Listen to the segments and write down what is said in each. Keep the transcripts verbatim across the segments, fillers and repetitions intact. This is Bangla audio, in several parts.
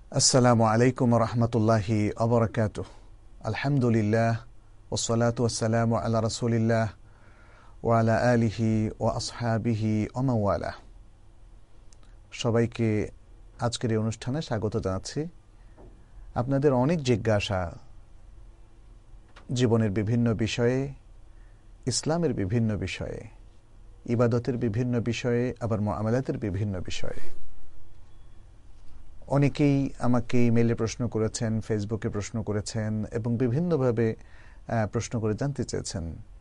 আসসালামু আলাইকুম রহমতুল্লাহি আবরাকাতুহ। আলহামদুলিল্লাহ ওয়াসসালাতু ওয়াসসালামু আলা রাসূলিল্লাহ ওয়া আলা আলিহি ওয়া আসহাবিহি ওয়া মান ওয়ালাহ। সবাইকে আজকের এই অনুষ্ঠানে স্বাগত জানাচ্ছি। আপনাদের অনেক জিজ্ঞাসা জীবনের বিভিন্ন বিষয়ে, ইসলামের বিভিন্ন বিষয়ে, ইবাদতের বিভিন্ন বিষয়ে, আবার মুআমালাতের বিভিন্ন বিষয়ে। অনেকেই আমাকে ইমেইলে প্রশ্ন করেছেন, ফেসবুকে প্রশ্ন করেছেন এবং বিভিন্নভাবে প্রশ্ন করে জানতে চেয়েছেন।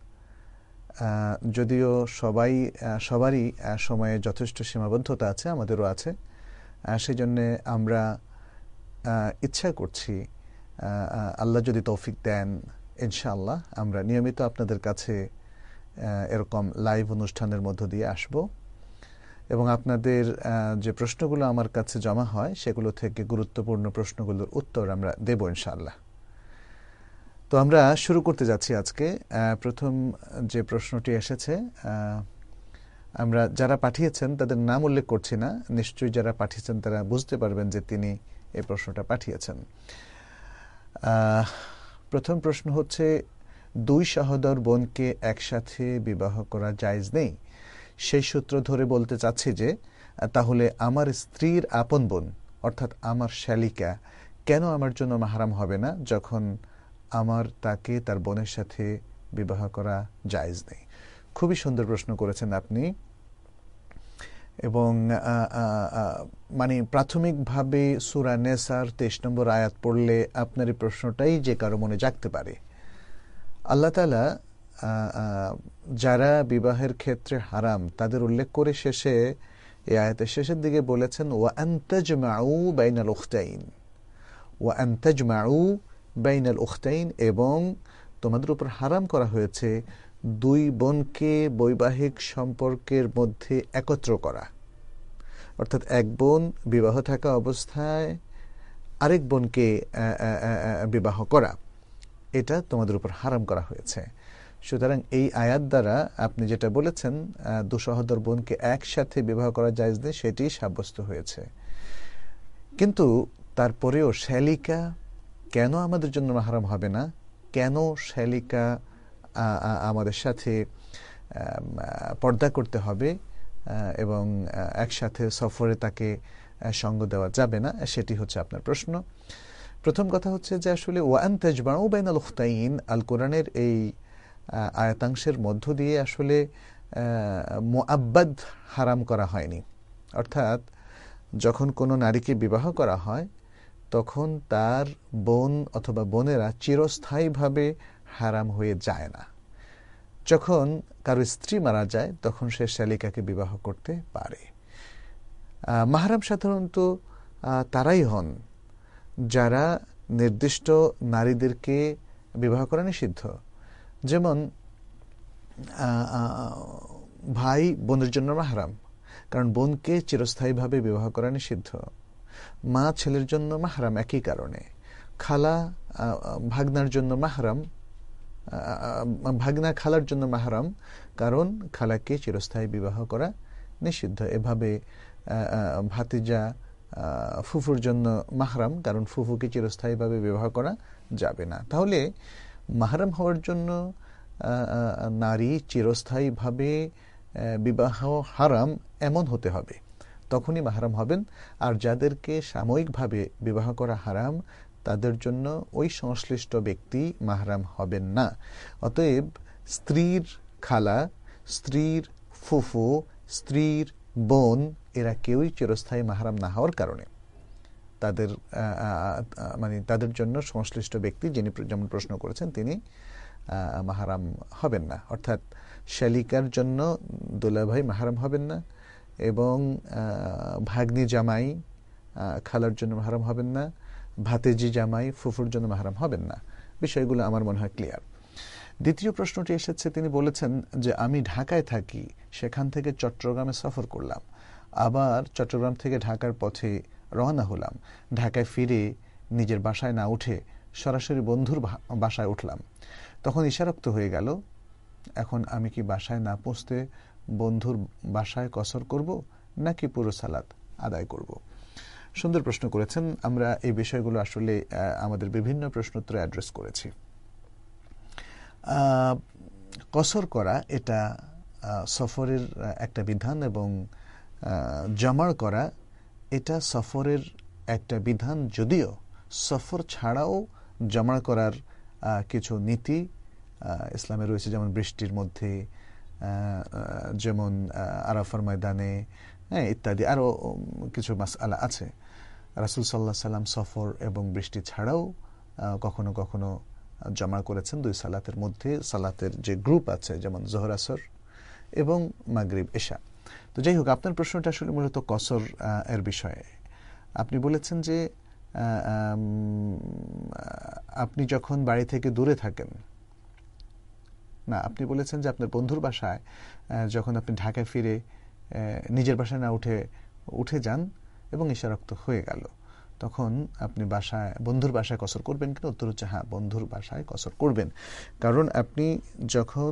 যদিও সবাই সবারই সময়ে যথেষ্ট সীমাবদ্ধতা আছে, আমাদেরও আছে, সেই জন্যে আমরা ইচ্ছা করছি আল্লাহ যদি তৌফিক দেন ইনশাআল্লাহ আমরা নিয়মিত আপনাদের কাছে এরকম লাইভ অনুষ্ঠানের মধ্য দিয়ে আসব এবং আপনাদের যে প্রশ্নগুলো আমার কাছে জমা হয় সেগুলো থেকে গুরুত্বপূর্ণ প্রশ্নগুলোর উত্তর আমরা দেব ইনশাআল্লাহ। তো আমরা শুরু করতে যাচ্ছি আজকে। প্রথম যে প্রশ্নটি এসেছে, আমরা যারা পাঠিয়েছেন তাদের নাম উল্লেখ করছি না, নিশ্চয়ই যারা পাঠিয়েছেন তারা বুঝতে পারবেন যে তিনি এই প্রশ্নটা পাঠিয়েছেন। প্রথম প্রশ্ন হচ্ছে, দুই সহোদর বোনকে একসাথে বিবাহ করা জায়েজ নেই। সেই সূত্র ধরে বলতে চাচ্ছি যে তাহলে আমার স্ত্রীর আপন বোন অর্থাৎ আমার শ্যালিকা কেন আমার জন্য মাহরাম হবে না যখন আমার তাকে তার বোনের সাথে বিবাহ করা জায়েজ নেই। খুবই সুন্দর প্রশ্ন করেছেন আপনি এবং মানে প্রাথমিকভাবে সূরা নেসার তেইশ নম্বর আয়াত পড়লে আপনার এই প্রশ্নটাই যে কারো মনে জাগতে পারে। আল্লাহ তাআলা যারা বিবাহের ক্ষেত্রে হারাম তাদের উল্লেখ করে শেষে এই আয়াতের শেষের দিকে বলেছেন ওয়া আন তাজমাউ বাইনাল উখতাইন, ওয়া আন তাজমাউ বাইনাল উখতাইন, এবং তোমাদের উপর হারাম করা হয়েছে দুই বোনকে বৈবাহিক সম্পর্কের মধ্যে একত্র করা, অর্থাৎ এক বোন বিবাহ থাকা অবস্থায় আরেক বোনকে বিবাহ করা, এটা তোমাদের উপর হারাম করা হয়েছে। সুতরাং এই আয়াত দ্বারা আপনি যেটা বলেছেন দু সহোদর বোনকে একসাথে বিবাহ করা জায়েজ নেই সেটি সাব্যস্ত হয়েছে। কিন্তু তারপরেও শ্যালিকা কেন আমাদের জন্য মাহরাম হবে না, কেন শ্যালিকা আমাদের সাথে পর্দা করতে হবে এবং একসাথে সফরে তাকে সঙ্গ দেওয়া যাবে না, সেটি হচ্ছে আপনার প্রশ্ন। প্রথম কথা হচ্ছে যে আসলে ওয়া আন তাজমাউ বাইনাল উখতাইন আল কোরআনের এই আয়াতাংশের মধ্য দিয়ে আসলে মুআব্বাদ হারাম করা হয়নি, অর্থাৎ যখন কোনো নারীকে বিবাহ করা হয় তখন তার বোন অথবা বোনেরা চিরস্থায়ীভাবে হারাম হয়ে যায় না। যখন কারো স্ত্রী মারা যায় তখন সে শ্যালিকাকে বিবাহ করতে পারে। মাহরাম সাধারণত তারাই হন যারা নির্দিষ্ট নারীদেরকে বিবাহ করা নিষিদ্ধ। যেমন ভাই বোনের জন্য মাহরাম, কারণ বোনকে চিরস্থায়ীভাবে বিবাহ করা নিষিদ্ধ। মা ছেলের জন্য মাহরাম একই কারণে। খালা ভাগনার জন্য মাহরাম, ভাগনা খালার জন্য মাহরাম, কারণ খালাকে চিরস্থায়ী বিবাহ করা নিষিদ্ধ। এভাবে ভাতিজা ফুফুর জন্য মাহরাম, কারণ ফুফুকে চিরস্থায়ীভাবে বিবাহ করা যাবে না। তাহলে মাহরাম হওয়ার জন্য নারী চিরস্থায়ীভাবে বিবাহ হারাম এমন হতে হবে, তখনই মাহরাম হবেন। আর যাদেরকে সাময়িকভাবে বিবাহ করা হারাম তাদের জন্য ওই সংশ্লিষ্ট ব্যক্তি মাহরাম হবেন না। অতএব স্ত্রীর খালা, স্ত্রীর ফুফু, স্ত্রীর বোন এরা কেউই চিরস্থায়ী মাহরাম না হওয়ার কারণে তাদের মানে তাদের জন্য সংশ্লিষ্ট ব্যক্তি যিনি যেমন প্রশ্ন করেছেন তিনি মাহরাম হবেন না। অর্থাৎ শ্যালিকার জন্য দুলাভাই মাহরাম হবেন না এবং ভাগ্নি জামাই খালার জন্য মাহরাম হবেন না, ভাতিজি জামাই ফুফুর জন্য মাহরাম হবেন না। বিষয়গুলো আমার মনে হয় ক্লিয়ার। দ্বিতীয় প্রশ্নটি এসেছে, তিনি বলেছেন যে আমি ঢাকায় থাকি, সেখান থেকে চট্টগ্রামে সফর করলাম, আবার চট্টগ্রাম থেকে ঢাকার পথে রওনা হলাম, ঢাকায় ফিরে নিজের বাসায় না উঠে সরাসরি বন্ধুর বাসায় উঠলাম, তখন ইশারক্ত হয়ে গেল। এখন আমি কি বাসায় না পৌঁছতে বন্ধুর বাসায় কসর করব নাকি পুরো সালাত আদায় করব? সুন্দর প্রশ্ন করেছেন। আমরা এই বিষয়গুলো আসলে আমাদের বিভিন্ন প্রশ্নোত্তরে অ্যাড্রেস করেছি। কসর করা এটা সফরের একটা বিধান এবং জামার করা এটা সফরের একটা বিধান, যদিও সফর ছাড়াও জামা করার কিছু নীতি ইসলামে রয়েছে, যেমন বৃষ্টির মধ্যে, যেমন আরাফার ময়দানে, হ্যাঁ, ইত্যাদি আরও কিছু মাসআলা আছে। রাসূল সাল্লাল্লাহু আলাইহি সাল্লাম সফর এবং বৃষ্টি ছাড়াও কখনো কখনো জামা করেছেন দুই সালাতের মধ্যে, সালাতের যে গ্রুপ আছে যেমন যোহর আসর এবং মাগরিব এশা। তো যাই হোক, আপনার প্রশ্নটা আসলে মূলত কসর এর বিষয়ে। আপনি বলেছেন যে আপনি যখন বাড়ি থেকে দূরে থাকেন, না, আপনি বলেছেন যে আপনার বন্ধুর বাসায় যখন আপনি ঢাকায় ফিরে নিজের বাসায় না উঠে উঠে যান এবং ইশারক্ত হয়ে গেল, তখন আপনি বাসায় বন্ধুর বাসায় কসর করবেন কিনা? উত্তর হচ্ছে হ্যাঁ, বন্ধুর বাসায় কসর করবেন। কারণ আপনি যখন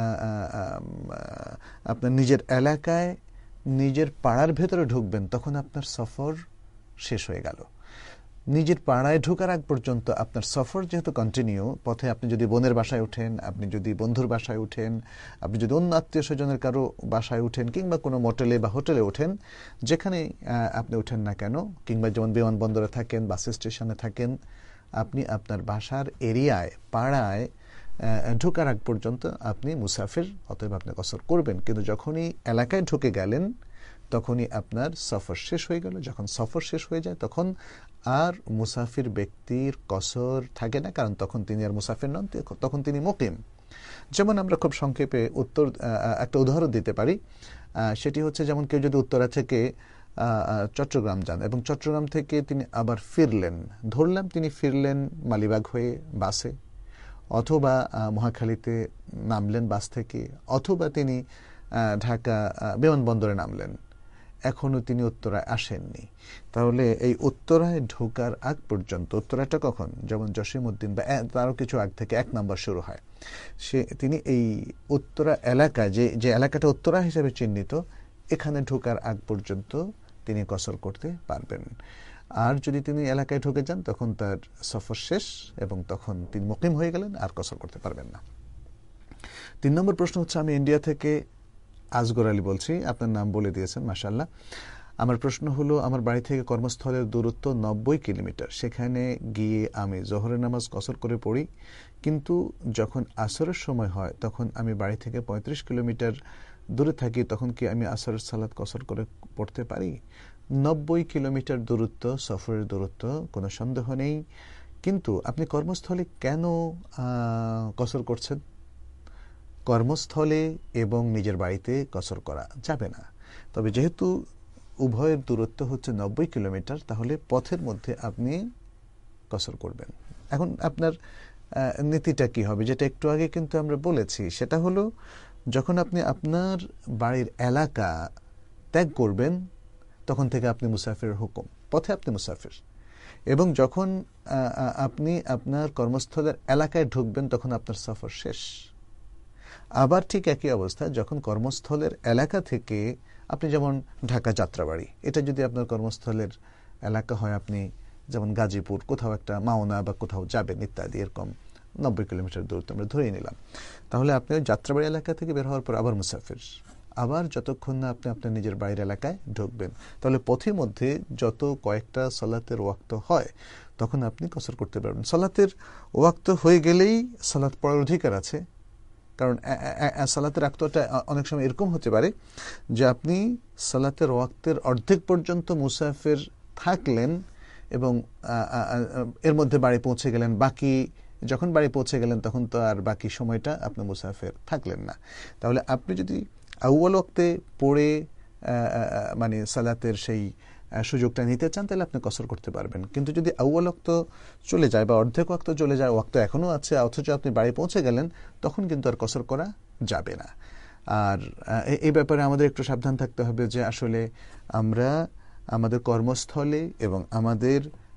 আপনার নিজের এলাকায় নিজের পাড়ার ভেতরে ঢুকবেন তখন আপনার সফর শেষ হয়ে গেল। নিজের পাড়ায় ঢোকার আগ পর্যন্ত আপনার সফর যেহেতু কন্টিনিউ, পথে আপনি যদি বোনের বাসায় উঠেন, আপনি যদি বন্ধুর বাসায় উঠেন, আপনি যদি অন্য আত্মীয় স্বজনের কারো বাসায় উঠেন, কিংবা কোনো মোটেলে বা হোটেলে ওঠেন, যেখানে আপনি উঠেন না কেন, কিংবা যেমন বিমানবন্দরে থাকেন, বাস স্টেশনে থাকেন, আপনি আপনার বাসার এরিয়ায় পাড়ায় ঢোকার আগ পর্যন্ত আপনি মুসাফির, অতএব আপনি কসর করবেন। কিন্তু যখনই এলাকায় ঢুকে গেলেন তখনই আপনার সফর শেষ হয়ে গেল। যখন সফর শেষ হয়ে যায় তখন আর মুসাফির ব্যক্তির কসর থাকে না, কারণ তখন তিনি আর মুসাফির নন, তখন তিনি মুকিম। যেমন আমরা খুব সংক্ষেপে উত্তর একটা উদাহরণ দিতে পারি। সেটি হচ্ছে, যেমন কেউ যদি উত্তরা থেকে চট্টগ্রাম যান এবং চট্টগ্রাম থেকে তিনি আবার ফিরলেন, ধরলাম তিনি ফিরলেন মালিবাগ হয়ে বাসে, অথবা মহাখালীতে নামলেন বাস থেকে, অথবা তিনি ঢাকা বিমানবন্দরে নামলেন, এখনো তিনি উত্তরায় আসেননি, তাহলে এই উত্তরায় ঢোকার আগ পর্যন্ত, উত্তরাটা কখন, যেমন জসিমউদ্দিন বা তারও কিছু আগ থেকে এক নম্বর শুরু হয়, সে তিনি এই উত্তরা এলাকা, যে যে এলাকাটা উত্তরা হিসেবে চিহ্নিত, এখানে ঢোকার আগ পর্যন্ত তিনি কসর করতে পারবেন। আর যদি তিনি এলাকায় ঢুকে যান তখন তার সফর শেষ এবং তখন তিনি মুকিম হয়ে গেলেন, আর কসর করতে পারবেন না। তিন নম্বর প্রশ্ন হচ্ছে, আমি ইন্ডিয়া থেকে আজগর আলী বলছি, আপনার নাম বলে দিয়েছেন, মাশাআল্লাহ। আমার প্রশ্ন হলো, আমার বাড়ি থেকে কর্মস্থলের দূরত্ব নব্বই কিলোমিটার, সেখানে গিয়ে আমি জোহরের নামাজ কসর করে পড়ি, কিন্তু যখন আসরের সময় হয় তখন আমি বাড়ি থেকে পঁয়ত্রিশ কিলোমিটার দূরে থাকি, তখন কি আমি আসরের সালাত কসর করে পড়তে পারি? নব্বই কিলোমিটার দূরত্ব সফরের দূরত্ব, কোনো সন্দেহ নেই, কিন্তু আপনি কর্মস্থলে কেন কসর করছেন? কর্মস্থলে এবং নিজের বাড়িতে কসর করা যাবে না। তবে যেহেতু উভয়ের দূরত্ব হচ্ছে নব্বই কিলোমিটার, তাহলে পথের মধ্যে আপনি কসর করবেন। এখন আপনার নীতিটা কি হবে, যেটা একটু আগে কিন্তু আমরা বলেছি, সেটা হলো যখন আপনি আপনার বাড়ির এলাকা ত্যাগ করবেন তখন থেকে আপনি মুসাফিরের হুকুম, পথে আপনি মুসাফির, এবং যখন আপনি আপনার কর্মস্থলের এলাকায় ঢুকবেন তখন আপনার সফর শেষ। আবার ঠিক একই অবস্থা, যখন কর্মস্থলের এলাকা থেকে আপনি, যেমন ঢাকা যাত্রাবাড়ি, এটা যদি আপনার কর্মস্থলের এলাকা হয়, আপনি যেমন গাজীপুর, কোথাও একটা মাওনা বা কোথাও যাবেন ইত্যাদি, এরকম নব্বই কিলোমিটার দূরত্ব আমরা ধরেই নিলাম, তাহলে আপনি ওই যাত্রাবাড়ি এলাকা থেকে বের হওয়ার পর আবার মুসাফির, আবার যতক্ষণ না আপনি আপনার নিজের বাইরের এলাকায় ঢুকবেন। তাহলে পথের মধ্যে যত কয়েকটা সালাতের ওয়াক্ত হয় তখন আপনি কসর করতে পারবেন। সালাতের ওয়াক্ত হয়ে গেলেই সালাত পড়ার অধিকার আছে, কারণ সালাতের ওয়াক্তটা অনেক সময় এরকম হতে পারে যে আপনি সালাতের ওয়াক্তের অর্ধেক পর্যন্ত মুসাফির থাকলেন এবং এর মধ্যে বাড়ি পৌঁছে গেলেন, বাকি যখন বাড়ি পৌঁছে গেলেন তখন তো আর বাকি সময়টা আপনি মুসাফির থাকলেন না। তাহলে আপনি যদি আউয়াল ওয়াক্তে পড়ে মানে সালাতের সেই সুযোগটা নিতে চান তাহলে আপনি কসর করতে পারবেন, কিন্তু যদি আউয়াল ওয়াক্ত চলে যায় বা অর্ধেক ওয়াক্ত চলে যায়, ওয়াক্ত এখনও আছে অথচ আপনি বাড়ি পৌঁছে গেলেন, তখন কিন্তু আর কসর করা যাবে না। আর এই ব্যাপারে আমাদের একটু সাবধান থাকতে হবে যে আসলে আমরা আমাদের কর্মস্থলে এবং আমাদের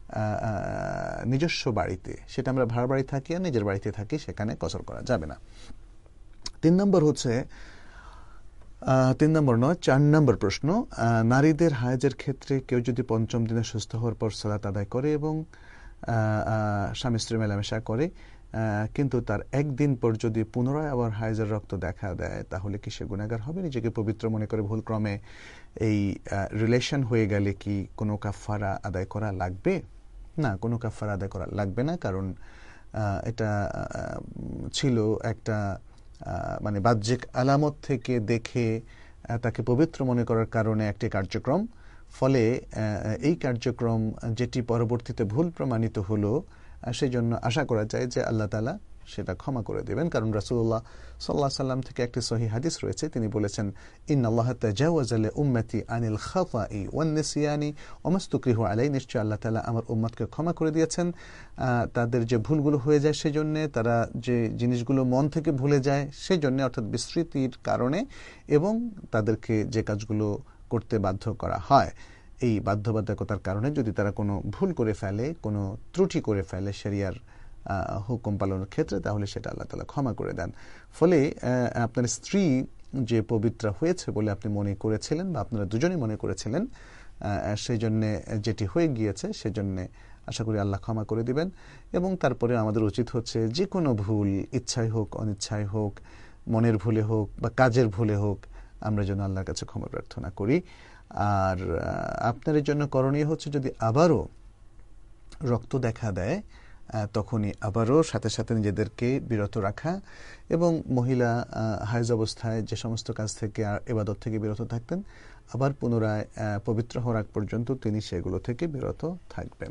নিজস্ব বাড়িতে, সেটা আমরা ভাড়া বাড়ি থাকি আর নিজের বাড়িতে থাকি, সেখানে কসর করা যাবে না। তিন নম্বর হচ্ছে, তিন নম্বর নয়, চার নম্বর প্রশ্ন, নারীদের হায়েজের ক্ষেত্রে কেউ যদি পঞ্চম দিনে সুস্থ হওয়ার পর সালাত আদায় করে এবং স্বামী স্ত্রী মেলামেশা করে কিন্তু তার একদিন পর যদি পুনরায় আবার হায়েজের রক্ত দেখা দেয় তাহলে কি সে গুনাহগার হবে? নিজেকে পবিত্র মনে করে ভুলক্রমে এই রিলেশন হয়ে গেলে কি কোনো কাফারা আদায় করা লাগবে? না, কোনো কাফারা আদায় করা লাগবে না, কারণ এটা ছিল একটা মানে বাহ্যিক আলামত থেকে দেখে তাকে পবিত্র মনে করার কারণে একটি কার্যক্রম। ফলে এই কার্যক্রম যেটি পরবর্তীতে ভুল প্রমাণিত হলো সেই জন্য আশা করা যায় যে আল্লাহ তাআলা সেটা ক্ষমা করে দেবেন, কারণ রাসূলুল্লাহ সাল্লাল্লাহু আলাইহি সাল্লাম থেকে একটি সহিহ হাদিস রয়েছে, তিনি বলেছেন ইন্নাল্লাহা তাজাওয়াজা লি উম্মতি আনিল খাতাই ওয়ান নিসিয়ানি ওয়া মাসতুকরিহু আলাইহি, নিশ্চয় আল্লাহ তাআলা আমার উম্মতকে ক্ষমা করে দিয়েছেন তাদের যে ভুলগুলো হয়ে যায় সেজন্য, তারা যে জিনিসগুলো মন থেকে ভুলে যায় সেজন্য, অর্থাৎ বিস্মৃতির কারণে, এবং তাদেরকে যে কাজগুলো করতে বাধ্য করা হয় এই বাধ্যবাধকতার কারণে যদি তারা কোনো ভুল করে ফেলে, কোনো ত্রুটি করে ফেলে শরিয়ার হুকুম পালনের ক্ষেত্রে, তাহলে সেটা আল্লাহ তাআলা ক্ষমা করে দেন। ফলে আপনার স্ত্রী যে পবিত্র হয়েছে বলে আপনি মনে করেছিলেন বা আপনারা দুজনেই মনে করেছিলেন, সেই জন্যে যেটি হয়ে গিয়েছে সেজন্যে আশা করি আল্লাহ ক্ষমা করে দিবেন। এবং তারপরে আমাদের উচিত হচ্ছে যে কোনো ভুল, ইচ্ছাই হোক অনিচ্ছাই হোক, মনের ভুলে হোক বা কাজের ভুলে হোক, আমরা যেন আল্লাহর কাছে ক্ষমা প্রার্থনা করি। আর আপনার জন্য করণীয় হচ্ছে যদি আবারও রক্ত দেখা দেয় তখনই আবারও সাথে সাথে নিজেদেরকে বিরত রাখা, এবং মহিলা হায়েজ অবস্থায় যে সমস্ত কাজ থেকে আর ইবাদত থেকে বিরত থাকতেন আবার পুনরায় পবিত্র হওয়ার আগ পর্যন্ত তিনি সেগুলো থেকে বিরত থাকবেন।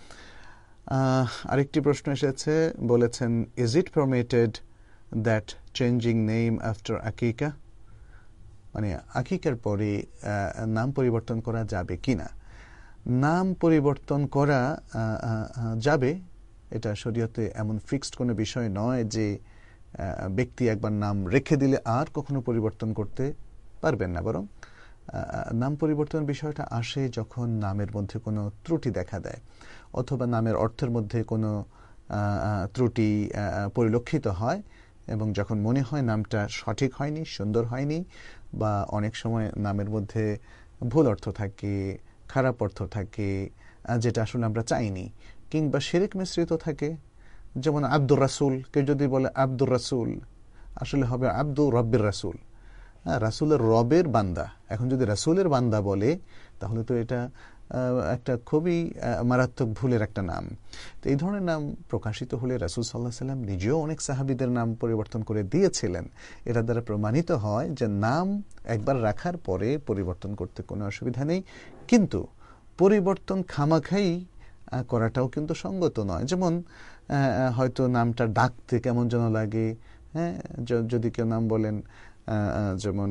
আরেকটি প্রশ্ন এসেছে, বলেছেন is it permitted that changing name after আকিকা, মানে আকিকার পরে নাম পরিবর্তন করা যাবে কিনা? নাম পরিবর্তন করা যাবে, এটা শরীয়তে এমন ফিক্সড কোনো বিষয় নয় যে ব্যক্তি একবার নাম রেখে দিলে আর কখনো পরিবর্তন করতে পারবেন না, বরং নাম পরিবর্তনের বিষয়টা আসে যখন নামের মধ্যে কোনো ত্রুটি দেখা দেয় অথবা নামের অর্থের মধ্যে কোনো ত্রুটি পরিলক্ষিত হয়, এবং যখন মনে হয় নামটা সঠিক হয়নি, সুন্দর হয়নি, বা অনেক সময় নামের মধ্যে ভুল অর্থ থাকে, খারাপ অর্থ থাকে যেটা আসলে আমরা চাইনি, কিংবা শিরক মিশ্রিত থাকে। যেমন আব্দুর রাসূল, কেউ যদি বলে আব্দুর রাসূল, আসলে হবে আব্দুর রব্বির রাসূল, হ্যাঁ, রাসূলের রবের বান্দা। এখন যদি রাসূলের বান্দা বলে তাহলে তো এটা একটা খুবই মারাত্মক ভুলের একটা নাম। তো এই ধরনের নাম প্রকাশিত হলে রাসূল সাল্লাল্লাহু আলাইহি সাল্লাম নিজেও অনেক সাহাবীদের নাম পরিবর্তন করে দিয়েছিলেন। এটা দ্বারা প্রমাণিত হয় যে নাম একবার রাখার পরে পরিবর্তন করতে কোনো অসুবিধা নেই, কিন্তু পরিবর্তন খামাখাই করাটাও কিন্তু সঙ্গত নয়। যেমন হয়তো নামটা ডাকতে কেমন যেন লাগে, হ্যাঁ, যদি কেউ নাম বলেন, যেমন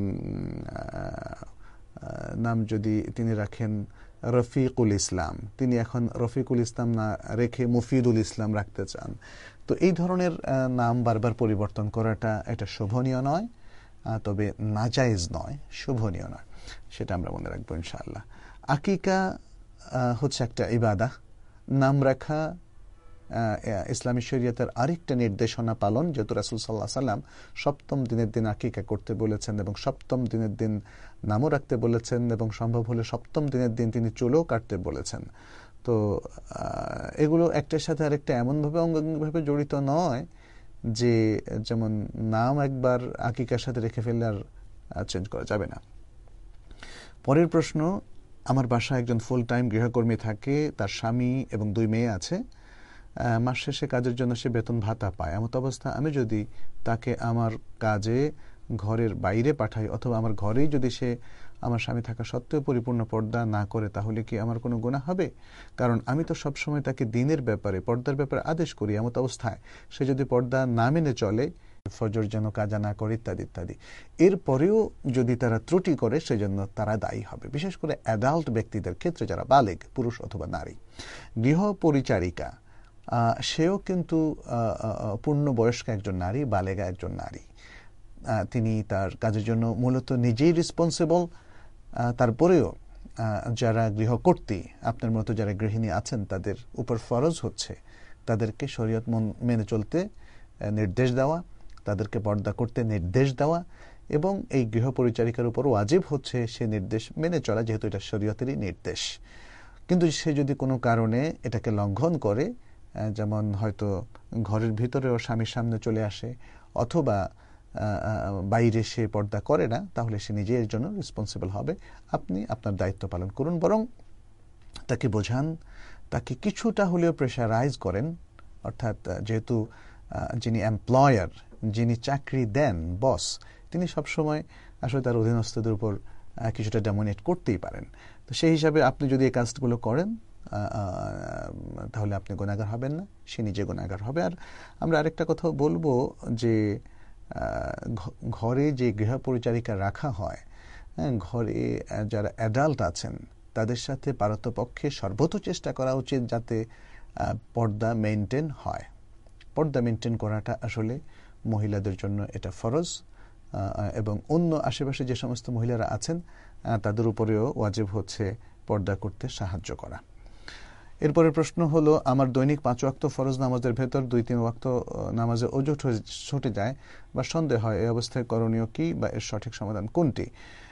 নাম যদি তিনি রাখেন রফিকুল ইসলাম, তিনি এখন রফিকুল ইসলাম না রেখে মুফিদুল ইসলাম রাখতে চান, তো এই ধরনের নাম বারবার পরিবর্তন করাটা এটা শোভনীয় নয়, তবে নাজায়েজ নয়, শোভনীয় নয়, সেটা আমরা মনে রাখবো ইনশাআল্লাহ। আকিকা হচ্ছে একটা ইবাদা, নাম রাখা ইসলামী শরীয়তের আরেকটা নির্দেশনা পালন, যেহেতু রাসূল সাল্লাল্লাহু আলাইহি সাল্লাম সপ্তম দিনের দিন আকিকা করতে বলেছেন এবং সপ্তম দিনের দিন নামও রাখতে বলেছেন, এবং সম্ভব হলে সপ্তম দিনের দিন তিনি চুলও কাটতে বলেছেন। তো এগুলো একটার সাথে আরেকটা এমনভাবে অঙ্গাঙ্গিভাবে জড়িত নয় যে যেমন নাম একবার আকিকার সাথে রেখে ফেললে আর চেঞ্জ করা যাবে না। পরের প্রশ্ন, আমার বাসায় একজন ফুল টাইম গৃহকর্মী থাকে, তার স্বামী এবং দুই মেয়ে আছে, মাস শেষে কাজের জন্য সে বেতন ভাতা পায়। এমত অবস্থা আমি যদি তাকে আমার কাজে ঘরের বাইরে পাঠাই অথবা আমার ঘরেই যদি সে আমার স্বামী থাকা সত্ত্বেও পরিপূর্ণ পর্দা না করে, তাহলে কি আমার কোনো গুনাহ হবে? কারণ আমি তো সবসময় তাকে দিনের ব্যাপারে, পর্দার ব্যাপারে আদেশ করি। এমত অবস্থায় সে যদি পর্দা না মেনে চলে, ফজর যেন কাজা না করে ইত্যাদি ইত্যাদি, এরপরেও যদি তারা ত্রুটি করে সেজন্য তারা দায়ী হবে। বিশেষ করে অ্যাডাল্ট ব্যক্তিদের ক্ষেত্রে, যারা বালেগ, পুরুষ অথবা নারী। গৃহ পরিচারিকা সেও কিন্তু পূর্ণবয়স্ক একজন নারী, বালেগা একজন নারী, তিনি তার কাজের জন্য মূলত নিজেই রেসপন্সিবল। তারপরেও যারা গৃহকর্ত্রী, আপনার মতো যারা গৃহিণী আছেন, তাদের উপর ফরজ হচ্ছে তাদেরকে শরীয়ত মেনে চলতে নির্দেশ দেওয়া, তাদেরকে পর্দা করতে নির্দেশ দেওয়া, এবং এই গৃহপরিচারিকার উপর ওয়াজিব হচ্ছে সে নির্দেশ মেনে চলা, যেহেতু এটা শরীয়তেরই নির্দেশ। কিন্তু সে যদি কোনো কারণে এটাকে লঙ্ঘন করে, যেমন হয়তো ঘরের ভিতরেও স্বামীর সামনে চলে আসে অথবা বাইরে সে পর্দা করে না, তাহলে সে নিজের জন্য রেসপন্সিবল হবে। আপনি আপনার দায়িত্ব পালন করুন, বরং তাকে বোঝান, তাকে কিছুটা হলেও প্রেশারাইজ করেন। অর্থাৎ যেহেতু যিনি এমপ্লয়ার, যিনি চাকরি দেন, বস, তিনি সবসময় আসলে তার অধীনস্থদের উপর কিছুটা ডমিনেট করতেই পারেন। তো সেই হিসাবে আপনি যদি এই কাজগুলো করেন তাহলে আপনি গুনাহগার হবেন না, সে নিজে গুনাহগার হবে। আর আমরা আরেকটা কথা বলবো যে ঘরে যে গৃহপরিচারিকা রাখা হয়, ঘরে যারা অ্যাডাল্ট আছেন তাদের সাথে পারতপক্ষে সর্বোচ্চ চেষ্টা করা উচিত যাতে পর্দা মেনটেন হয়। পর্দা মেনটেন করাটা আসলে মহিলাদের জন্য এটা ফরজ, এবং অন্য আশেপাশে যে সমস্ত মহিলারা আছেন তাদের উপরেও ওয়াজিব হচ্ছে পর্দা করতে সাহায্য করা। এরপরের প্রশ্ন হলো, আমার দৈনিক পাঁচ ওয়াক্ত ফরজ নামাজের ভেতর দুই তিন ওয়াক্ত নামাজে ওযু ছুটে যায় বা সন্দেহ হয়, এই অবস্থায় করণীয় কি বা এর সঠিক সমাধান কোনটি?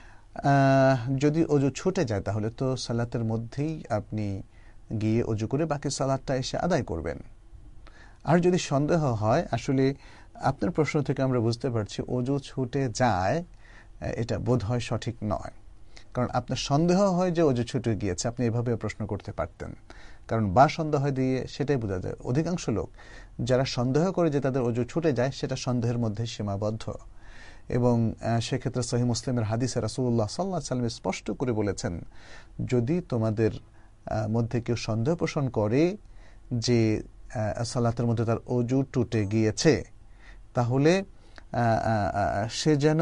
যদি ওযু ছুটে যায় তাহলে তো সালাতের মধ্যেই আপনি গিয়ে ওযু করে বাকি সালাতটা এসে আদায় করবেন। আর যদি সন্দেহ হয়, আসলে আপনার প্রশ্ন থেকে আমরা বুঝতে পারছি ওযু ছুটে যায়, এটা বোধ হয় সঠিক নয়। কারণ আপনার সন্দেহ হয় যে ওযু ছুটে গিয়েছে, আপনি এভাবে প্রশ্ন করতে পারতেন। কারণ বা সন্দেহ দিয়ে সেটাই বোঝা যায়। অধিকাংশ লোক যারা সন্দেহ করে যে তাদের ওযু ছুটে যায়, সেটা সন্দেহের মধ্যে সীমাবদ্ধ। এবং সেক্ষেত্রে সহিহ মুসলিমের হাদিসে রাসূলুল্লাহ সাল্লাল্লাহু আলাইহি ওয়াসাল্লাম স্পষ্ট করে বলেছেন, যদি তোমাদের মধ্যে কেউ সন্দেহ পোষণ করে যে সালাতের মধ্যে তার ওযু টুটে গিয়েছে, তাহলে সে যেন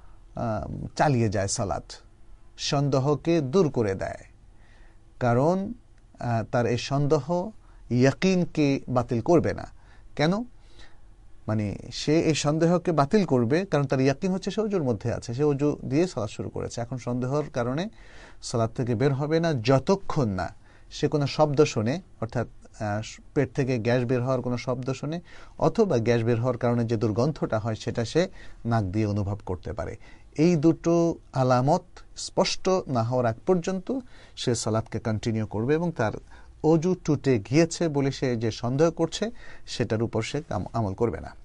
চালিয়ে যায় সালাত, সন্দেহকে দূর করে দেয়। কারণ তার এই সন্দেহ ইয়াকিনকে বাতিল করবে না। কেন? মানে সে এই সন্দেহকে বাতিল করবে কারণ তার ইয়াকিন হচ্ছে সে ওযুর মধ্যে আছে, সে ওযু দিয়ে সালাত শুরু করেছে। এখন সন্দেহের কারণে সালাত থেকে বের হবে না যতক্ষণ না সে কোনো শব্দ শোনে, অর্থাৎ পেট থেকে গ্যাস বের হওয়ার কোনো শব্দ শোনে, অথবা গ্যাস বের হওয়ার কারণে যে দুর্গন্ধটা হয় সেটা সে নাক দিয়ে অনুভব করতে পারে। এই দুটো আলামত স্পষ্ট না হওয়ার আগ পর্যন্ত সে সালাতকে কন্টিনিউ করবে, এবং তার ওযু টুটে গিয়েছে বলে সে যে সন্দেহ করছে সেটার উপর সে আমল করবে না।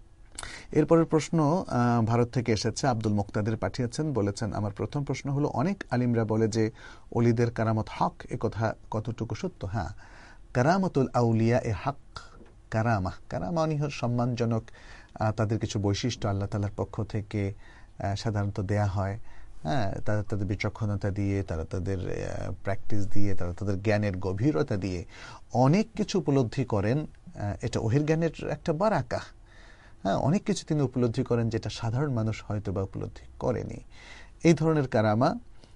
এরপরের প্রশ্ন ভারত থেকে এসেছে, আব্দুল মুক্তাদির পাঠিয়েছেন, বলেছেন, আমার প্রথম প্রশ্ন হলো, অনেক আলিমরা বলে যে ওলিদের কারামত হক, এ কথা কতটুকু সত্য? হ্যাঁ, কারামতুল আউলিয়া এ হক, কারামা কারামা অনিহর সম্মানজনক তাদের কিছু বৈশিষ্ট্য আল্লাহ তাআলার পক্ষ থেকে সাধারণত দেয়া হয়। হ্যাঁ, তারা তাদের বিচক্ষণতা দিয়ে, তারা তাদের প্র্যাকটিস দিয়ে, তারা তাদের জ্ঞানের গভীরতা দিয়ে অনেক কিছু উপলব্ধি করেন। এটা ওহির জ্ঞানের একটা বারাকা। হ্যাঁ, অনেক কিছু তিনি উপলব্ধি করেন যেটা সাধারণ মানুষ হয়তো বা উপলব্ধি করেনি। এই ধরনের কারামা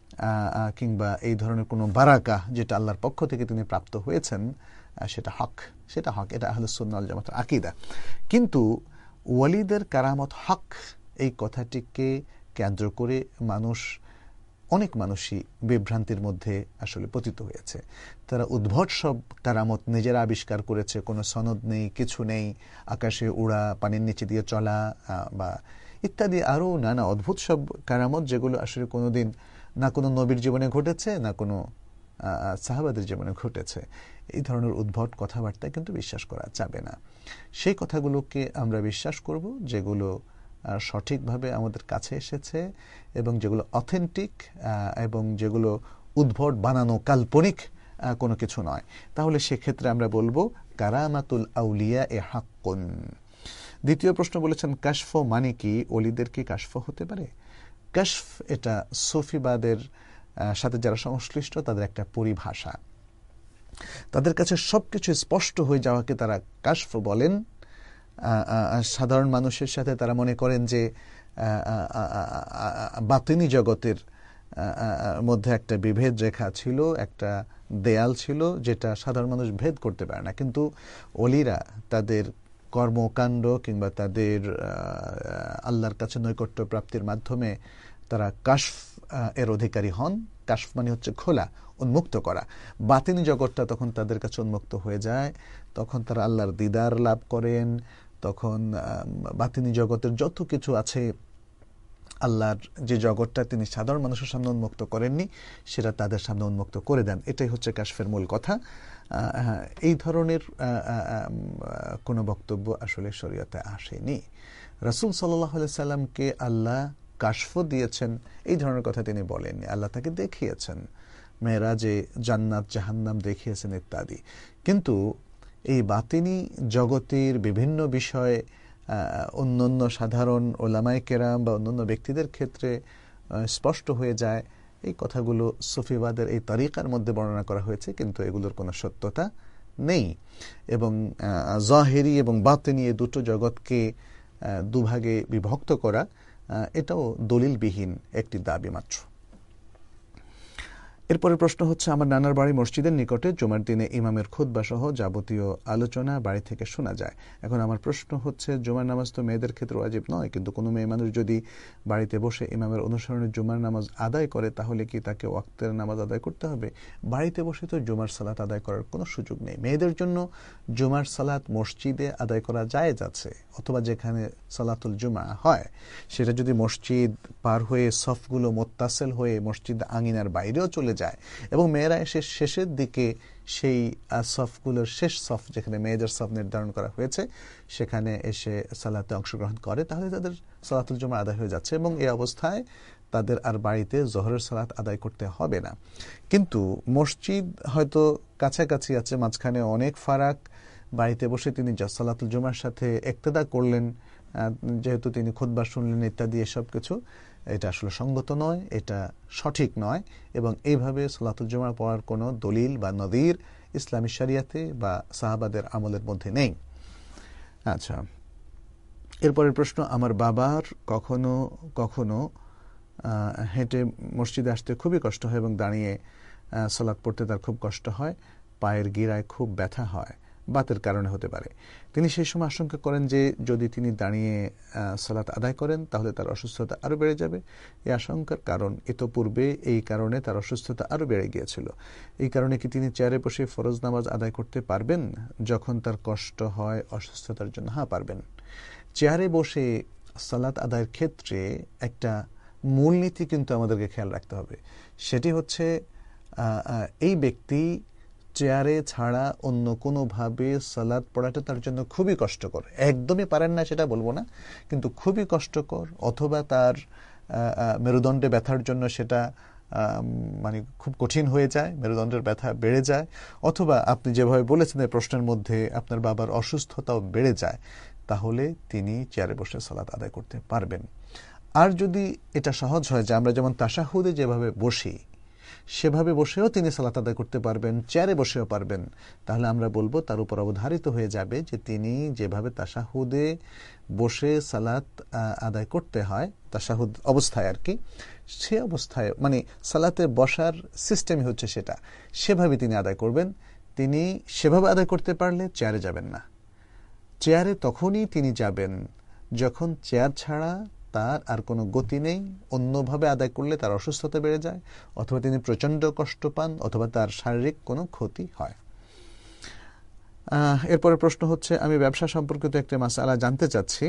কিংবা এই ধরনের কোনো বারাকা যেটা আল্লাহর পক্ষ থেকে তিনি প্রাপ্ত হয়েছেন, সেটা হক, সেটা হক। এটা আহলুস সুন্নাহ ওয়াল জামাতের আকীদা। কিন্তু ওয়ালিদের কারামত হক, এই কথাটিকে কেন্দ্র করে মানুষ, অনেক মানুষই বিভ্রান্তির মধ্যে আসলে পতিত হয়েছে। তারা উদ্ভট সব কারামত নিজেরা আবিষ্কার করেছে, কোনো সনদ নেই, কিছু নেই, আকাশে উড়া, পানির নিচে দিয়ে চলা বা ইত্যাদি আরও নানা অদ্ভুত সব কারামত, যেগুলো আসলে কোনোদিন না কোনো নবীর জীবনে ঘটেছে, না কোনো সাহাবাদের জীবনে ঘটেছে। এই ধরনের উদ্ভট কথাবার্তা কিন্তু বিশ্বাস করা যাবে না। সেই কথাগুলোকে আমরা বিশ্বাস করব যেগুলো সঠিকভাবে আমাদের কাছে এসেছে এবং যেগুলো অথেন্টিক এবং যেগুলো উদ্ভট বানানো কাল্পনিক কোনো কিছু নয়। তাহলে সেক্ষেত্রে আমরা বলবো কারামাতুল আউলিয়া এ হাক্কুন। দ্বিতীয় প্রশ্ন বলেছেন, কাশফ মানে কি? ওলিদের কি কাশফ হতে পারে? কাশফ এটা সুফিবাদের সাথে যারা সংশ্লিষ্ট তাদের একটা পরিভাষা। তাদের কাছে সবকিছু স্পষ্ট হয়ে যাওয়াকে তারা কাশফ বলেন। সাধারণ মানুষের সাথে তারা মনে করেন যে বাতিনি জগতের মধ্যে একটা বিভেদ রেখা ছিল, একটা দেয়াল ছিল যেটা সাধারণ মানুষ ভেদ করতে পারে না। কিন্তু ওলিরা তাদের কর্মকাণ্ড কিংবা তাদের আল্লাহর কাছে নৈকট্য প্রাপ্তির মাধ্যমে তারা কাশফ এর অধিকারী হন। কাশফ মানে হচ্ছে খোলা, উন্মুক্ত করা। বাতিনি জগৎটা তখন তাদের কাছে উন্মুক্ত হয়ে যায়, তখন তারা আল্লাহর দিদার লাভ করেন। তখন বাতিনি জগতের যত কিছু আছে আল্লাহর যে জগৎটা তিনি সাধারণ মানুষের সামনে উন্মুক্ত করেননি সেটা তাদের সামনে উন্মুক্ত করে দেন। এটাই হচ্ছে কাশফের মূল কথা। এই ধরনের কোনো বক্তব্য আসলে শরীয়তে আসেনি। রাসূল সাল্লাল্লাহু আলাইহি সাল্লামকে আল্লাহ কাশফ দিয়েছেন এই ধরনের কথা তিনি বলেননি। আল্লাহ তাকে দেখিয়েছেন, মেরাজে জান্নাত জাহান্নাম দেখিয়েছেন ইত্যাদি। কিন্তু এই বাতিনি জগতের বিভিন্ন বিষয়ে অন্যান্য সাধারণ ওলামায়ে কেরাম বা অন্যান্য ব্যক্তিদের ক্ষেত্রে স্পষ্ট হয়ে যায়, এই কথাগুলো সুফিবাদের এই তরিকার মধ্যে বর্ণনা করা হয়েছে, কিন্তু এগুলোর কোনো সত্যতা নেই। এবং জাহেরি এবং বাতিনি এই দুটো জগৎকে দুভাগে বিভক্ত করা এটাও দলিলবিহীন একটি দাবি মাত্র। এরপরের প্রশ্ন হচ্ছে, আমার নানার বাড়ি মসজিদের নিকটে, জুমার দিনে ইমামের খুতবা সহ যাবতীয় আলোচনা বাড়ি থেকে শোনা যায়। এখন আমার প্রশ্ন হচ্ছে, জুমার নামাজ তো মেয়েদের ক্ষেত্রে ওয়াজিব নয়, কিন্তু কোনো মেয়ে মানুষ যদি বাড়িতে বসে ইমামের অনুসরণে জুমার নামাজ আদায় করে তাহলে কি তাকে ওয়াক্তের নামাজ আদায় করতে হবে? বাড়িতে বসে তো জুমার সালাত আদায় করার কোনো সুযোগ নেই। মেয়েদের জন্য জুমার সালাত মসজিদে আদায় করা জায়েজ আছে, অথবা যেখানে সালাতুল জুমা হয় সেটা যদি মসজিদ পার হয়ে সফগুলো মোত্তাসিল হয়ে মসজিদ আঙিনার বাইরেও চলে যায় এবং মেয়েরা এসে শেষের দিকে সেই সফগুলোর শেষ সফ যেখানে মেয়েদের সফ নির্ধারণ করা হয়েছে সেখানে এসে সালাতে অংশগ্রহণ করে, তাহলে তাদের সালাতুল জুমা আদায় হয়ে যাচ্ছে এবং এই অবস্থায় তাদের আর বাড়িতে জোহরের সালাত আদায় করতে হবে না। কিন্তু মসজিদ হয়তো কাছাকাছি আছে, মাঝখানে অনেক ফারাক, বাড়িতে বসে তিনি সালাতুল জুমার সাথে ইক্তেদা করলেন, যেহেতু তিনি খুতবা শুনলেন ইত্যাদি, এসব কিছু এটা আসলে সঙ্গত নয়, এটা সঠিক নয় এবং এইভাবে সালাতুল জুমা পড়ার কোনো দলিল বা নজির ইসলামী শরিয়াতে বা সাহাবাদের আমলের মধ্যে নেই। আচ্ছা, এরপরের প্রশ্ন, আমার বাবার কখনো কখনো হেঁটে মসজিদে আসতে খুবই কষ্ট হয় এবং দাঁড়িয়ে সালাত পড়তে তার খুব কষ্ট হয়, পায়ের গিরায় খুব ব্যথা হয়, বাতের কারণে হতে পারে। তিনি সেই সময় আশঙ্কা করেন যে যদি তিনি দাঁড়িয়ে সালাত আদায় করেন তাহলে তার অসুস্থতা আরও বেড়ে যাবে। এই আশঙ্কার কারণ ইতোপূর্বে এই কারণে তার অসুস্থতা আরও বেড়ে গিয়েছিল। এই কারণে কি তিনি চেয়ারে বসে ফরজ নামাজ আদায় করতে পারবেন যখন তার কষ্ট হয় অসুস্থতার জন্য? হ্যাঁ, পারবেন। চেয়ারে বসে সালাত আদায়ের ক্ষেত্রে একটা মূলনীতি কিন্তু আমাদেরকে খেয়াল রাখতে হবে। সেটি হচ্ছে এই ব্যক্তি চেয়ারে ছাড়া অন্য কোনোভাবে সালাত পড়াটা তার জন্য খুবই কষ্টকর, একদমই পারেন না সেটা বলবো না, কিন্তু খুবই কষ্টকর, অথবা তার মেরুদণ্ডে ব্যথার জন্য সেটা মানে খুব কঠিন হয়ে যায়, মেরুদণ্ডের ব্যথা বেড়ে যায়, অথবা আপনি যেভাবে বলেছেন এই প্রশ্নের মধ্যে আপনার বাবার অসুস্থতাও বেড়ে যায়, তাহলে তিনি চেয়ারে বসে সালাত আদায় করতে পারবেন। আর যদি এটা সহজ হয় যে আমরা যেমন তাশাহুদে যেভাবে বসি সেভাবে বসেও তিনি সালাত আদায় করতে পারবেন, চেয়ারে বসেও পারবেন, তাহলে আমরা বলবো তার উপর অবধারিত হয়ে যাবে যে তিনি যেভাবে তাশাহুদে বসে সালাত আদায় করতে হয় তাশাহুদ অবস্থায় আর কি, সে অবস্থায় মানে সালাতে বসার সিস্টেমই হচ্ছে সেটা, সেভাবে তিনি আদায় করবেন। তিনি সেভাবে আদায় করতে পারলে চেয়ারে যাবেন না। চেয়ারে তখনই তিনি যাবেন যখন চেয়ার ছাড়া তার আর কোনো গতি নেই, অন্যভাবে আদায় করলে তার অসুস্থতা বেড়ে যায়, অথবা তিনি প্রচণ্ড কষ্ট পান, অথবা তার শারীরিক কোনো ক্ষতি হয়। এরপরে প্রশ্ন হচ্ছে, আমি ব্যবসা সম্পর্কিত একটা মাসআলা জানতে চাচ্ছি।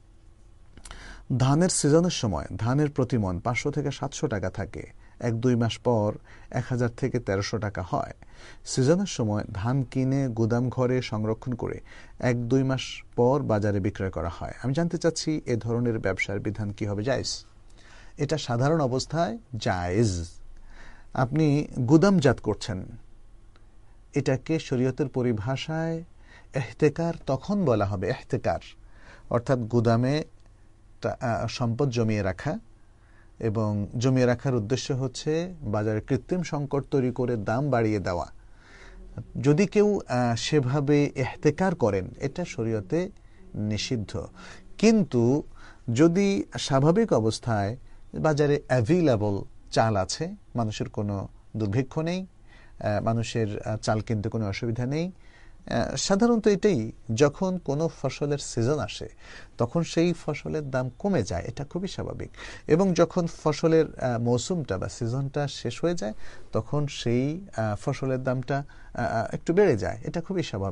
ধানের সিজনের সময় ধানের প্রতিমন পাঁচশো থেকে সাতশো টাকা থাকে, এক দুই মাস পর এক হাজার থেকে তেরোশো টাকা হয়। সিজনের সময় ধান কিনে গুদাম ঘরে সংরক্ষণ করে এক দুই মাস পর বাজারে বিক্রয় করা হয়। আমি জানতে চাচ্ছি এ ধরনের ব্যবসার বিধান কি হবে জায়েজ? এটা সাধারণ অবস্থায় জায়েজ। আপনি গুদামজাত করছেন, এটাকে শরীয়তের পরিভাষায় ইহতেকার তখন বলা হবে। ইহতেকার অর্থাৎ গুদামে সম্পদ জমিয়ে রাখা, এবং জমিয়ে রাখার উদ্দেশ্য হচ্ছে বাজারে কৃত্রিম সংকট তৈরি করে দাম বাড়িয়ে দেওয়া। যদি কেউ সেভাবে ইহতেকার করেন এটা শরীয়তে নিষিদ্ধ। কিন্তু যদি স্বাভাবিক অবস্থায় বাজারে অ্যাভেলেবল চাল আছে, মানুষের কোনো দুর্ভিক্ষ নেই, মানুষের চাল কিনতে কোনো অসুবিধা নেই, সাধারণত এটাই যখন কোনো ফসলের সিজন আসে তখন সেই ফসলের দাম কমে যায়, এটা খুবই স্বাভাবিক। এবং যখন ফসলের মৌসুমটা বা সিজনটা শেষ হয়ে যায় তখন সেই ফসলের দামটা একটু বেড়ে যায়, এটা খুবই স্বাভাবিক।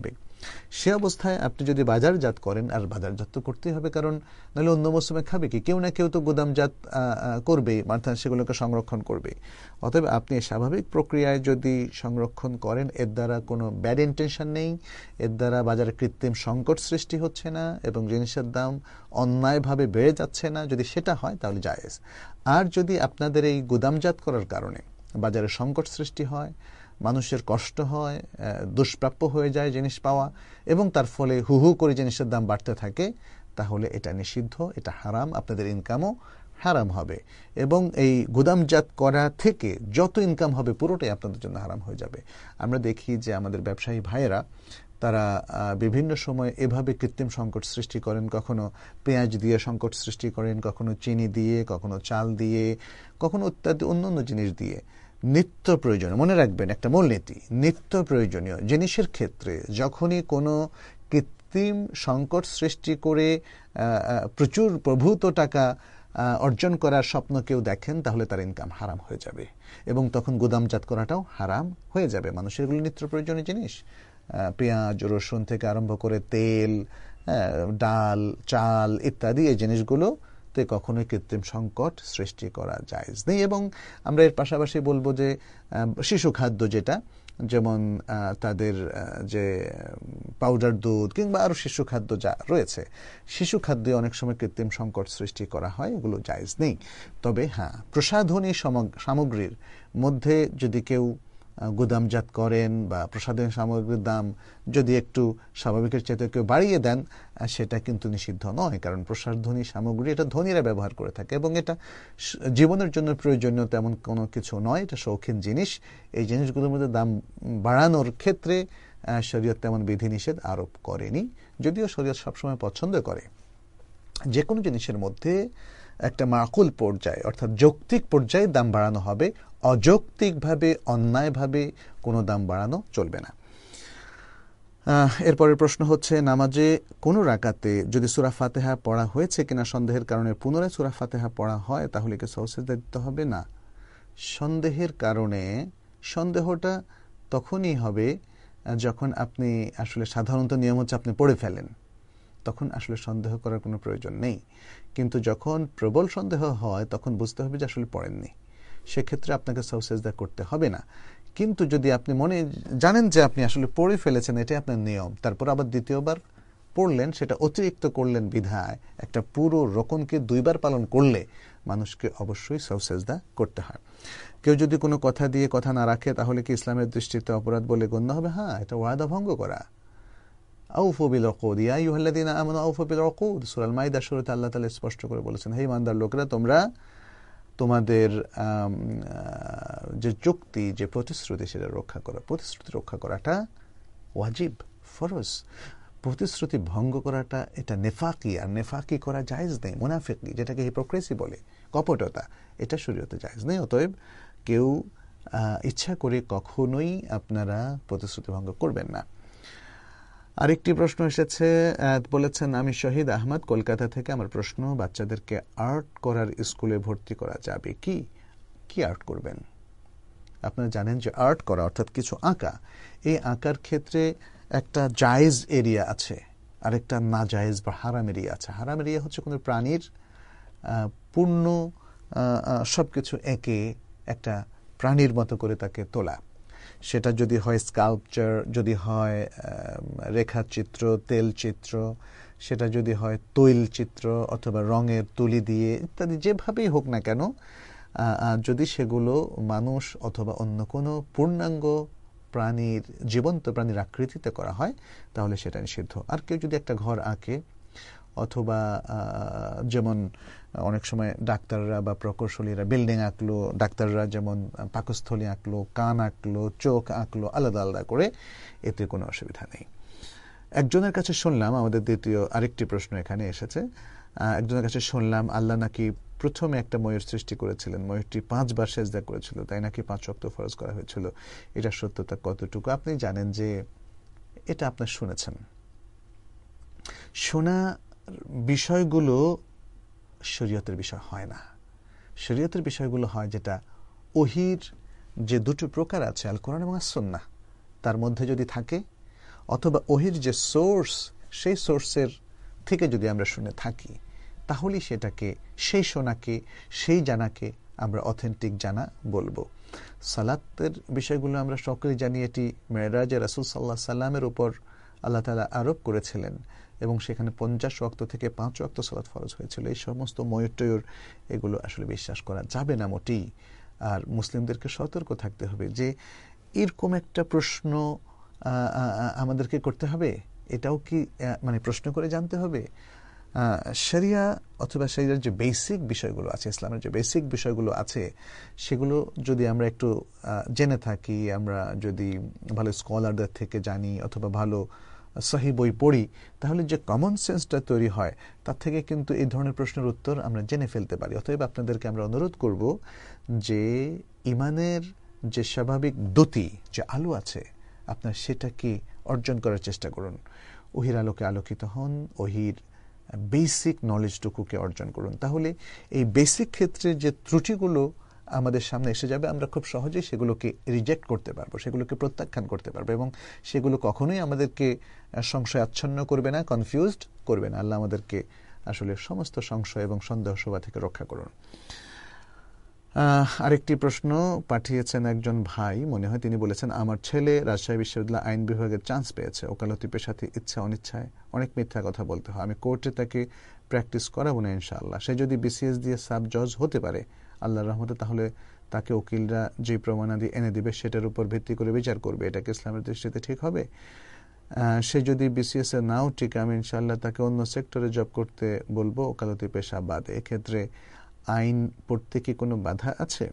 সে অবস্থায় আপনি যদি বাজারজাত করেন, আর বাজারজাত তো করতেই হবে, কারণ নাহলে অন্য মৌসুমে খাবে কি? কেউ না কেউ তো গুদামজাত করবেই, অর্থাৎ সেগুলোকে সংরক্ষণ করবে। অতএব আপনি স্বাভাবিক প্রক্রিয়ায় যদি সংরক্ষণ করেন, এর দ্বারা কোনো ব্যাড ইন্টেনশন নেই, এর দ্বারা বাজারে কৃত্রিম সংকট সৃষ্টি হচ্ছে না এবং জিনিসের দাম অন্যায়ভাবে বেড়ে যাচ্ছে না, যদি সেটা হয় তাহলে জায়েজ। আর যদি আপনাদের এই গুদামজাত করার কারণে বাজারে সংকট সৃষ্টি হয়, মানুষের কষ্ট হয়, দুষ্প্রাপ্য হয়ে যায় জিনিস পাওয়া, এবং তার ফলে হু হু করে জিনিসের দাম বাড়তে থাকে, তাহলে এটা নিষিদ্ধ, এটা হারাম, আপনাদের ইনকামও হারাম হবে। এবং এই গুদামজাত করা থেকে যত ইনকাম হবে পুরোটাই আপনাদের জন্য হারাম হয়ে যাবে। আমরা দেখি যে আমাদের ব্যবসায়ী ভাইয়েরা তারা বিভিন্ন সময় এভাবে কৃত্রিম সংকট সৃষ্টি করেন, কখনো পেঁয়াজ দিয়ে সংকট সৃষ্টি করেন, কখনো চিনি দিয়ে, কখনো চাল দিয়ে, কখনো ইত্যাদি অন্য অন্য জিনিস দিয়ে। নিত্য প্রয়োজনীয়, মনে রাখবেন একটা মূলনীতি, নিত্য প্রয়োজনীয় জিনিসের ক্ষেত্রে যখনই কোনো কৃত্রিম সংকট সৃষ্টি করে প্রচুর প্রভূত টাকা অর্জন করার স্বপ্ন কেউ দেখেন, তাহলে তার ইনকাম হারাম হয়ে যাবে এবং তখন গুদামজাত করাটাও হারাম হয়ে যাবে। মানুষের এগুলো নিত্য প্রয়োজনীয় জিনিস, পেঁয়াজ রসুন থেকে আরম্ভ করে তেল, ডাল, চাল ইত্যাদি, এই জিনিসগুলো তে কখনোই কৃত্রিম সংকট সৃষ্টি করা জায়েজ নেই। এবং আমরা এর পাশাপাশি বলবো যে শিশু খাদ্য, যেটা যেমন তাদের যে পাউডার দুধ কিংবা আরও শিশু খাদ্য যা রয়েছে, শিশু খাদ্যে অনেক সময় কৃত্রিম সংকট সৃষ্টি করা হয়, এগুলো জায়েজ নেই। তবে হ্যাঁ, প্রসাধনী সামগ্রীর মধ্যে যদি কেউ গুদামজাত করেন বা প্রসাধনী সামগ্রীর দাম যদি একটু স্বাভাবিকের চেয়ে কেউ বাড়িয়ে দেন, সেটা কিন্তু নিষিদ্ধ নয়, কারণ প্রসাধনী সামগ্রী এটা ধনীরা ব্যবহার করে থাকে এবং এটা জীবনের জন্য প্রয়োজনীয় তেমন কোনো কিছু নয়, এটা শৌখিন জিনিস। এই জিনিসগুলোর মধ্যে দাম বাড়ানোর ক্ষেত্রে শরীয়ত তেমন বিধিনিষেধ আরোপ করেনি, যদিও শরীয়ত সবসময় পছন্দ করে যে কোনো জিনিসের মধ্যে একটা মাকুল পর্যায়ে, অর্থাৎ যৌক্তিক পর্যায়ে দাম বাড়ানো হবে, অযৌক্তিকভাবে অন্যায়ভাবে কোনো দাম বাড়ানো চলবে না। এরপরের প্রশ্ন হচ্ছে, নামাজে কোনো রাকাতে যদি সূরা ফাতিহা পড়া হয়েছে কিনা সন্দেহের কারণে পুনরায় সূরা ফাতিহা পড়া হয়, তাহলে কি সাজদা দিতে হবে? না, সন্দেহের কারণে, সন্দেহটা তখনই হবে যখন আপনি আসলে, সাধারণত নিয়ম হচ্ছে আপনি পড়ে ফেলেন, তখন আসলে সন্দেহ করার কোনো প্রয়োজন নেই। কিন্তু যখন প্রবল সন্দেহ হয় তখন বুঝতে হবে যে আসলে পড়েননি, সেক্ষেত্রে আপনাকে সাজদা করতে হবে না। কিন্তু যদি আপনি মনে জানেন যে আপনি আসলে পড়ে ফেলেছেন, এটাই আপনার নিয়ম, তারপর আবার দ্বিতীয়বার পড়লেন, সেটা অতিরিক্ত করলেন বিধায় একটা পুরো রকমকে দুইবার পালন করলে মানুষকে অবশ্যই সাজদা করতে হয়। কেউ যদি কোনো কথা দিয়ে কথা না রাখে, তাহলে কি ইসলামের দৃষ্টিতে অপরাধ বলে গণ্য হবে? হ্যাঁ, এটা ওয়াদা ভঙ্গ করা। আউফু বিল উকুদ, ইয়া আইয়ুহাল্লাযীনা আমানু আউফু বিল উকুদ, সূরা আল মাইদা শুরুতে আল্লাহ তাআলা স্পষ্ট করে বলেছেন, হে ইমানদার লোকেরা, তোমরা তোমাদের যে চুক্তি, যে প্রতিশ্রুতি, সেটা রক্ষা করো। প্রতিশ্রুতি রক্ষা করাটা ওয়াজিব, ফরজ। প্রতিশ্রুতি ভঙ্গ করাটা এটা নেফাকি, আর নেফাকি করা জায়েজ নেই, মুনাফিকি, যেটাকে হিপোক্রেসি বলে, কপটতা, এটা শরীয়তে জায়েজ নেই। অতএব কেউ ইচ্ছা করে কখনোই আপনারা প্রতিশ্রুতি ভঙ্গ করবেন না। আরেকটি প্রশ্ন এসেছে, বলেছেন, আমি শহীদ আহমদ, কলকাতা থেকে। আমার প্রশ্ন, বাচ্চাদেরকে আর্ট করার স্কুলে ভর্তি করা যাবে কি? কি আর্ট করবেন? আপনারা জানেন যে আর্ট করা অর্থাৎ কিছু আঁকা, এই আঁকার ক্ষেত্রে একটা জায়েজ এরিয়া আছে আর একটা না জায়েজ বা হারাম এরিয়া আছে। হারাম এরিয়া হচ্ছে কোনো প্রাণীর পূর্ণ সবকিছু এঁকে একটা প্রাণীর মতো করে তাকে তোলা, সেটা যদি হয় স্কাল্পচার, যদি হয় রেখাচিত্র, তেল চিত্র, সেটা যদি হয় তৈল চিত্র অথবা রঙের তুলি দিয়ে ইত্যাদি, যেভাবেই হোক না কেন, যদি সেগুলো মানুষ অথবা অন্য কোনো পূর্ণাঙ্গ প্রাণীর, জীবন্ত প্রাণীর আকৃতিতে করা হয়, তাহলে সেটা নিষিদ্ধ। আর কেউ যদি একটা ঘর আঁকে, অথবা যেমন অনেক সময় ডাক্তাররা বা প্রকৌশলীরা বিল্ডিং আঁকলো, ডাক্তাররা যেমন পাকস্থলী আঁকলো, কান আঁকলো, চোখ আঁকলো, আলাদা আলাদা করে, এতে কোনো অসুবিধা নেই। একজনের কাছে শুনলাম, আমাদের দ্বিতীয় আরেকটি প্রশ্ন এখানে এসেছে, একজনের কাছে শুনলাম আল্লাহ নাকি প্রথমে একটা ময়ূর সৃষ্টি করেছিলেন, ময়ূরটি পাঁচবার সেজদা করেছিল, তাই নাকি পাঁচ ওয়াক্ত ফরজ করা হয়েছিল। এটা সত্যতা কতটুকু? আপনি জানেন যে এটা আপনার শুনেছেন, শোনা বিষয়গুলো শরীয়তের বিষয় হয় না। শরীয়তের বিষয়গুলো হয় যেটা ওহীর যে দুটো প্রকার আছে, আল কোরআন এবং আস সুন্নাহ, তার মধ্যে যদি থাকে, অথবা ওহির যে সোর্স, সেই সোর্সের থেকে যদি আমরা শুনে থাকি, তাহলেই সেটাকে, সেই শোনাকে, সেই জানাকে আমরা অথেন্টিক জানা বলবো। সালাতের বিষয়গুলো আমরা সকলেই জানি, এটি মেরাজে রাসূল সাল্লাল্লাহু আলাইহি সাল্লামের উপর আল্লাহ তাআলা আরোপ করেছিলেন এবং সেখানে পঞ্চাশ ওয়াক্ত থেকে পাঁচ ওয়াক্ত সালাত ফরজ হয়েছিল। এই সমস্ত ময়ূর টয়ূর এগুলো আসলে বিশ্বাস করা যাবে না মোটেই। আর মুসলিমদেরকে সতর্ক থাকতে হবে যে এরকম একটা প্রশ্ন আমাদেরকে করতে হবে, এটাও কি মানে প্রশ্ন করে জানতে হবে। শরিয়া অথবা শরিয়ার যে বেসিক বিষয়গুলো আছে, ইসলামের যে বেসিক বিষয়গুলো আছে, সেগুলো যদি আমরা একটু জেনে থাকি, আমরা যদি ভালো স্কলারদের থেকে জানি অথবা ভালো সহি বই পড়ি, তাহলে যে কমন সেন্সটা তৈরি হয় তার থেকে কিন্তু এই ধরনের প্রশ্নের উত্তর আমরা জেনে ফেলতে পারি। অতএব আপনাদেরকে আমরা অনুরোধ করব যে ইমানের যে স্বাভাবিক দ্যুতি, যে আলো আছে, আপনার সেটাকে অর্জন করার চেষ্টা করুন। ওহির আলোকে আলোকিত হন, ওহির বেসিক নলেজটুকুকে অর্জন করুন। তাহলে এই বেসিক ক্ষেত্রে যে ত্রুটিগুলো আমাদের সামনে এসে যাবে, আমরা খুব সহজেই সেগুলোকে রিজেক্ট করতে পারবো, সেগুলোকে প্রত্যাখ্যান করতে পারবো, এবং সেগুলো কখনোই আমাদেরকে সংশয় আচ্ছন্ন করবে না, কনফিউজড করবে না। আল্লাহ আমাদেরকে আসলে সমস্ত সংশয় এবং সন্দেহ শোভা থেকে রক্ষা করুন। আরেকটি প্রশ্ন পাঠিয়েছেন একজন ভাই, মনে হয় তিনি বলেছেন, আমার ছেলে রাজশাহী বিশ্ববিদ্যালয় আইন বিভাগের চান্স পেয়েছে, ওকালতি পেশাতে ইচ্ছা অনিচ্ছায় অনেক মিথ্যা কথা বলতে হয়, আমি কোর্টে তাকে প্র্যাকটিস করাবো না ইনশাআল্লাহ। সে যদি বিসিএস দিয়ে সাব জজ হতে পারে আল্লাহর রহমতে, তাহলে তাকে উকিলরা যে প্রমাণাদি এনে দিবে সেটার উপর ভিত্তি করে বিচার করবে, এটাকে ইসলামের দৃষ্টিতে ঠিক হবে? সে যদি বিসিএস এ নাও ঠিক, আমি ইনশাআল্লাহ তাকে অন্য সেক্টরে জব করতে বলবো, ওকালতি পেশা বাদে। এক্ষেত্রে আইন পড়তে কি কোনো বাধা আছে?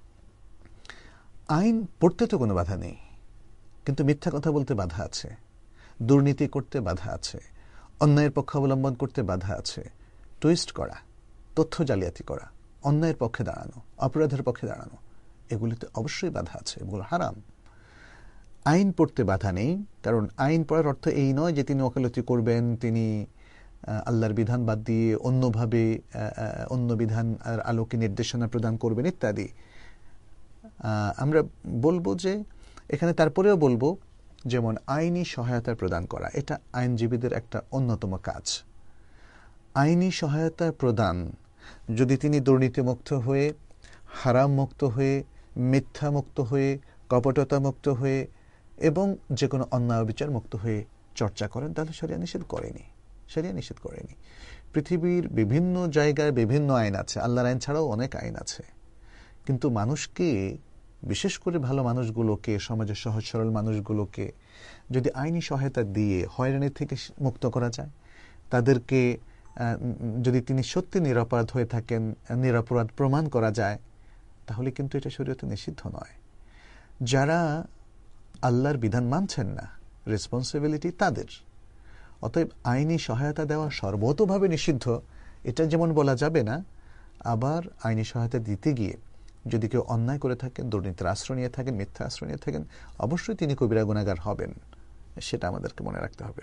আইন পড়তে তো কোনো বাধা নেই, কিন্তু মিথ্যা কথা বলতে বাধা আছে, দুর্নীতি করতে বাধা আছে, অন্যায়ের পক্ষ অবলম্বন করতে বাধা আছে, টুইস্ট করা, তথ্য জালিয়াতি করা, অন্যায়ের পক্ষে দাঁড়ানো, অপরাধের পক্ষে দাঁড়ানো, এগুলিতে অবশ্যই বাধা আছে, এগুলো হারাম। আইন পড়তে বাধা নেই, কারণ আইন পড়ার অর্থ এই নয় যে তিনি ওকালতি করবেন, তিনি আল্লাহর বিধান বাদ দিয়ে অন্যভাবে অন্য বিধান আলোকে নির্দেশনা প্রদান করবেন ইত্যাদি। আমরা বলবো যে এখানে তারপরেও বলবো, যেমন আইনি সহায়তা প্রদান করা, এটা আইনজীবীদের একটা অন্যতম কাজ। আইনি সহায়তা প্রদান, যদি তিনি দুর্নীতিমুক্ত হয়ে, হারাম মুক্ত হয়ে, মিথ্যা মুক্ত হয়ে, কপটতা মুক্ত হয়ে এবং যে কোনো অন্যায় বিচার মুক্ত হয়ে চর্চা করেন, তাহলে শরিয়া নিষেধ করেনি, শরিয়া নিষেধ করেনি। পৃথিবীর বিভিন্ন জায়গায় বিভিন্ন আইন আছে, আল্লাহর আইন ছাড়াও অনেক আইন আছে, কিন্তু মানুষকে, বিশেষ করে ভালো মানুষগুলোকে, সমাজের সহজ সরল মানুষগুলোকে যদি আইনি সহায়তা দিয়ে হয়রানি থেকে মুক্ত করা যায়, তাদেরকে যদি তিনি সত্যি নিরপরাধ হয়ে থাকেন, নিরপরাধ প্রমাণ করা যায়, তাহলে কিন্তু এটা শরীয়তে নিষিদ্ধ নয়। যারা আল্লাহর বিধান মানছেন না, রেসপন্সিবিলিটি তাদের। অতএব আইনি সহায়তা দেওয়া সর্বতোভাবে নিষিদ্ধ, এটা যেমন বলা যাবে না, আবার আইনি সহায়তা দিতে গিয়ে যদি কেউ অন্যায় করে থাকেন, দুর্নীতির আশ্রয় নিয়ে থাকেন, মিথ্যা আশ্রয় নিয়ে থাকেন, অবশ্যই তিনি কবিরা গুনাহগার হবেন, সেটা আমাদেরকে মনে রাখতে হবে।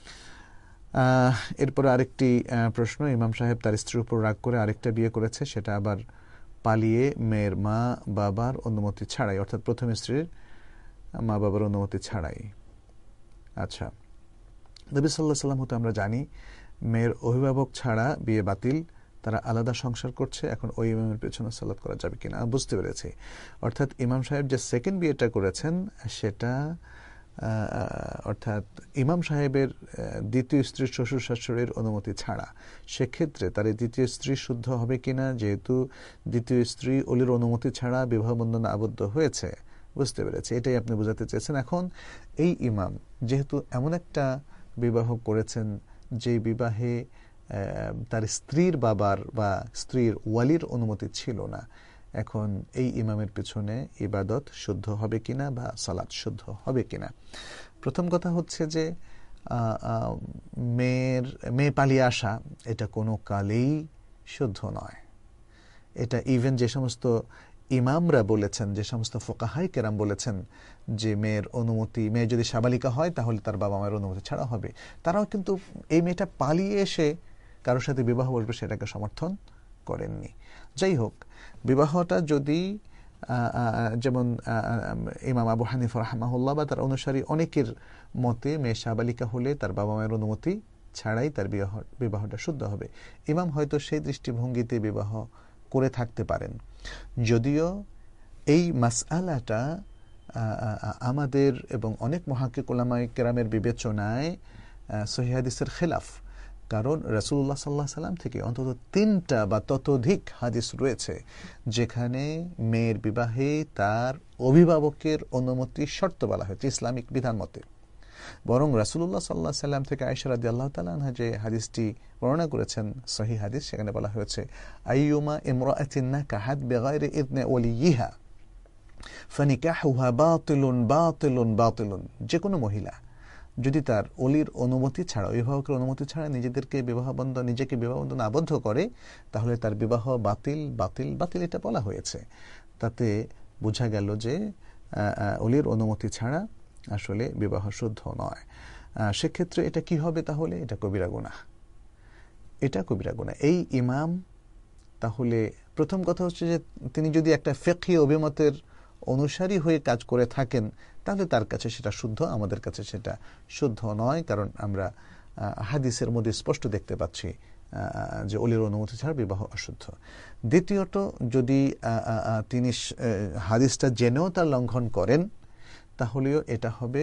এরপরে আরেকটি প্রশ্ন, ইমাম সাহেব তার স্ত্রীর উপর রাগ করে আরেকটা বিয়ে করেছে, সেটা আবার পালিয়ে মেয়ের মা বাবার অনুমতি ছাড়াই, অর্থাৎ প্রথম স্ত্রীর মা বাবার অনুমতি ছাড়াই। আচ্ছা, নবী সাল্লাল্লাহু আলাইহি ওয়াসাল্লাম হতে আমরা জানি মেয়ের অভিভাবক ছাড়া বিয়ে বাতিল, তারা আলাদা সংসার করছে, এখন ওই ইমামের পেছনে সালাত করা যাবে কিনা? বুঝতে পেরেছি। অর্থাৎ ইমাম সাহেব যে সেকেন্ড বিয়েটা করেছেন সেটা, অর্থাৎ ইমাম সাহেবের দ্বিতীয় স্ত্রীর শ্বশুর শাশুড়ির অনুমতি ছাড়া, সেক্ষেত্রে তার দ্বিতীয় স্ত্রী শুদ্ধ হবে কিনা, যেহেতু দ্বিতীয় স্ত্রী ওলির অনুমতি ছাড়া বিবাহ বন্ধনে আবদ্ধ হয়েছে। বুঝতে পেরেছি, এটাই আপনি বোঝাতে চেয়েছেন। এখন এই ইমাম যেহেতু এমন একটা বিবাহ করেছেন যে বিবাহে তার স্ত্রীর বাবার বা স্ত্রীর ওয়ালির অনুমতি ছিল না, এখন এই ইমামের পিছনে ইবাদত শুদ্ধ হবে কিনা বা সালাত শুদ্ধ হবে কিনা? প্রথম কথা হচ্ছে যে মেয়ের মেয়ে পালিয়ে আসা এটা কোনো কালেই শুদ্ধ নয়। এটা ইভেন যে সমস্ত ইমামরা বলেছেন, যে সমস্ত ফোকাহাই কেরাম বলেছেন যে মেয়ের অনুমতি, মেয়ে যদি সাবালিকা হয় তাহলে তার বাবা মায়ের অনুমতি ছাড়া হবে, তারাও কিন্তু এই মেয়েটা পালিয়ে এসে কারোর সাথে বিবাহ বসবে সেটাকে সমর্থন করেননি। যাই হোক, বিবাহটা যদি যেমন ইমাম আবু হানিফা রাহমাহুল্লাহ বা তার অনুসারী অনেকের মতে মেয়ে সাবালিকা হলে তার বাবা মায়ের অনুমতি ছাড়াই তার বিবাহ বিবাহটা শুদ্ধ হবে। ইমাম হয়তো সেই দৃষ্টিভঙ্গিতে বিবাহ করে থাকতে পারেন, যদিও এই মাসআলাটা আমাদের এবং অনেক মুহাক্কিক উলামায়ে কেরামের বিবেচনায় সহিহ হাদিসের খেলাফ। কারণ রাসূলুল্লাহ সাল্লাল্লাহু আলাইহি সাল্লাম থেকে অন্তত তিনটা বা ততোধিক হাদিস রয়েছে যেখানে মেয়ের বিবাহে তার অভিভাবকের অনুমতি শর্ত বলা হয়েছে ইসলামিক বিধান মতে। বরং রাসূলুল্লাহ সাল্লাল্লাহু আলাইহি সাল্লাম থেকে আয়েশা রাদিয়াল্লাহু তাআলা আনহা যে হাদিসটি বর্ণনা করেছেন সহিহ হাদিস, সেখানে বলা হয়েছে আইয়ুমা ইমরাআতিন নাকাহাত বিগাইরি ইযনি ওয়ালিয়িহা ফানিকাহুহা বাতিলুন বাতিলুন বাতিলুন। যে কোনো মহিলা যদি তার ওলির অনুমতি ছাড়া, অভিভাবকের অনুমতি ছাড়া নিজেদেরকে বিবাহ বন্ধন নিজেকে বিবাহ বন্ধন আবদ্ধ করে, তাহলে তার বিবাহ বাতিল বাতিল বাতিল এটা বলা হয়েছে। তাতে বোঝা গেল যে ওলির অনুমতি ছাড়া আসলে বিবাহ শুদ্ধ নয়। সেক্ষেত্রে এটা কি হবে? তাহলে এটা কবিরা গুনাহ, এটা কবিরা গুনাহ। এই ইমাম তাহলে প্রথম কথা হচ্ছে যে তিনি যদি একটা ফিকহি অভিমতের অনুসারী হয়ে কাজ করে থাকেন তাহলে তার কাছে সেটা শুদ্ধ, আমাদের কাছে সেটা শুদ্ধ নয়। কারণ আমরা হাদিসের মধ্যে স্পষ্ট দেখতে পাচ্ছি যে ওলির অনুমতি ছাড়া বিবাহ অশুদ্ধ। দ্বিতীয়ত, যদি তিনি হাদিসটা জেনেও তার লঙ্ঘন করেন তাহলেও এটা হবে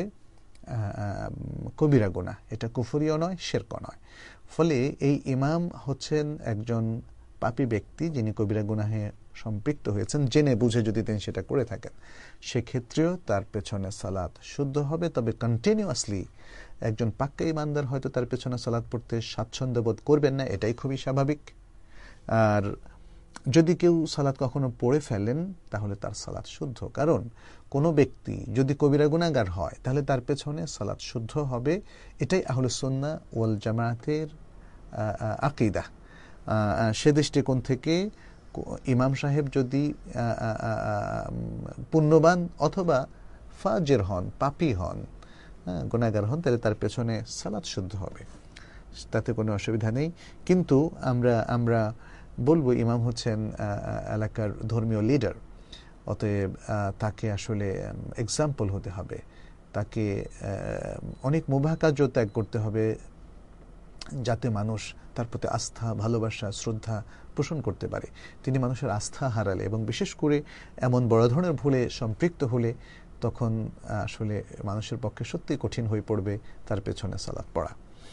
কবিরা গুনাহ, এটা কুফরিও নয়, শিরকও নয়। ফলে এই ইমাম হচ্ছেন একজন পাপী ব্যক্তি যিনি কবিরা গুনাহে সম্পৃক্ত হয়েছেন, জেনে বুঝে যদি তিনি সেটা করে থাকেন সেক্ষেত্রেও তার পেছনে সালাত শুদ্ধ হবে। তবে কন্টিনিউয়াসলি একজন পাক্কা ইমানদার হয়তো তার পেছনে সালাত পড়তে স্বাচ্ছন্দ্য বোধ করবেন না, এটাই খুবই স্বাভাবিক। আর যদি কেউ সালাত কখনো পড়ে ফেলেন তাহলে তার সালাত শুদ্ধ। কারণ কোনো ব্যক্তি যদি কবিরা গুনাহগার হয় তাহলে তার পেছনে সালাত শুদ্ধ হবে। এটাই আহলে সুন্নাহ ওয়াল জামাতের আকীদা। সে দৃষ্টিকোণ থেকে ইমাম সাহেব যদি পুণ্যবান অথবা ফাজের হন, পাপী হন, গুনাহগার হন, তাহলে তার পেছনে সালাত শুদ্ধ হবে, তাতে কোনো অসুবিধা নেই। কিন্তু আমরা আমরা বলবো ইমাম হচ্ছেন এলাকার ধর্মীয় লিডার, অতএব তাকে আসলে এক্সাম্পল হতে হবে, তাকে অনেক মুবাহ কার্য ত্যাগ করতে হবে যাতে মানুষ তার প্রতি আস্থা, ভালোবাসা, শ্রদ্ধা পোষণ করতে পারে। তিনি মানুষের আস্থা হারালে এবং বিশেষ করে এমন বড় ধরনের ভুলে সম্পৃক্ত হলে তখন আসলে মানুষের পক্ষে সত্যি কঠিন হয়ে পড়বে তার পেছনে সালাত পড়া।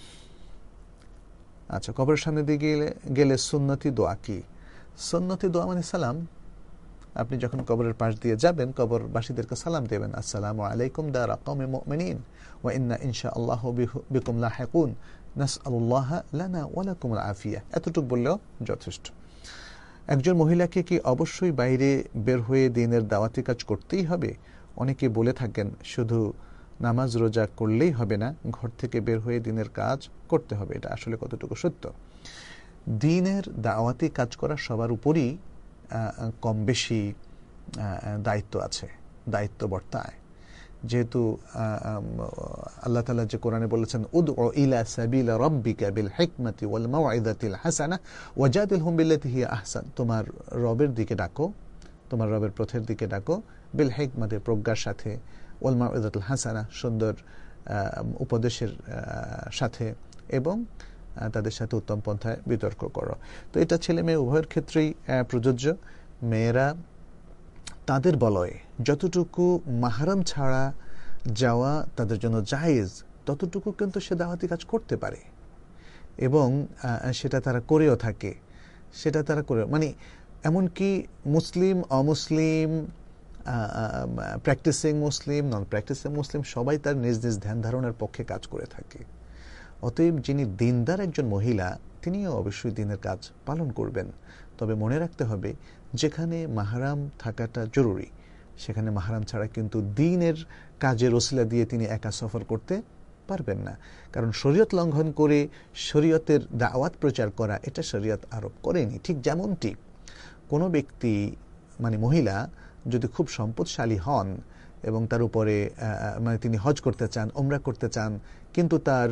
আচ্ছা, কবরের সামনে দিয়ে গেলে গেলে সুন্নতি দোয়া কি? সুন্নতি দোয়া মানে সালাম। আপনি যখন কবরের পাশ দিয়ে যাবেন কবরবাসীদেরকে সালাম দেবেন, আসসালামু আলাইকুম দারা কওমি মুমিনিন ওয়া ইন্না ইনশাআল্লাহু বিকুম লাহিকুন নাসআলুল্লাহ লানা ওয়া লাকুমুল আফিয়া। এতটুকু বললেও যথেষ্ট। একজন মহিলাকে কি অবশ্যই বাইরে বের হয়ে দিনের দাওয়াতি কাজ করতেই হবে? অনেকে বলে থাকেন শুধু নামাজ রোজা করলেই হবে না, ঘর থেকে বের হয়ে দিনের কাজ করতে হবে। এটা আসলে কতটুকু সত্য? দিনের দাওয়াতি কাজ করা সবার উপরই কম বেশি দায়িত্ব আছে, দায়িত্ব বর্তায়। যেহেতু আল্লাহ তাআলা যে কোরআনে বলেছেন উদউ ইলা সাবিলা রাব্বিকা বিল হিকমাতি ওয়াল মাউইযাতিল হাসানাহ ওয়াজাদিলহুম বিল্লাতি হিয়া আহসান, তোমার রবের দিকে ডাকো, তোমার রবের পথের দিকে ডাকো, বিল হিকমাতি প্রজ্ঞার সাথে, ওয়াল মাউইযাতিল হাসানাহ সুন্দর উপদেশের সাথে, এবং তাদের সাথে উত্তম পন্থায় বিতর্ক করো। তো এটা ছেলে মেয়ে উভয়ের ক্ষেত্রেই প্রযোজ্য। মেয়েরা তাদের বলয়ে যতটুকু মাহরাম ছাড়া যাওয়া তাদের জন্য জায়েজ ততটুকু কিন্তু সে দাওয়াতি কাজ করতে পারে এবং সেটা তারা করেও থাকে। সেটা তারা করে মানে এমনকি মুসলিম অমুসলিম, প্র্যাকটিসিং মুসলিম নন প্র্যাকটিসিং মুসলিম সবাই তার নিজ নিজ ধ্যান ধারণার পক্ষে কাজ করে থাকে। অতএব যিনি দিনদার একজন মহিলা তিনিও অবশ্যই দিনের কাজ পালন করবেন। তবে মনে রাখতে হবে যেখানে মাহরাম থাকাটা জরুরি সেখানে মাহরাম ছাড়া কিন্তু দিনের কাজের ওসিলা দিয়ে তিনি একা সফর করতে পারবেন না। কারণ শরীয়ত লঙ্ঘন করে শরীয়তের দাওয়াত প্রচার করা এটা শরীয়ত আরোপ করেনি। ঠিক যেমনটি কোনো ব্যক্তি মানে মহিলা যদি খুব সম্পদশালী হন এবং তার উপরে মানে তিনি হজ করতে চান, ওমরা করতে চান, কিন্তু তার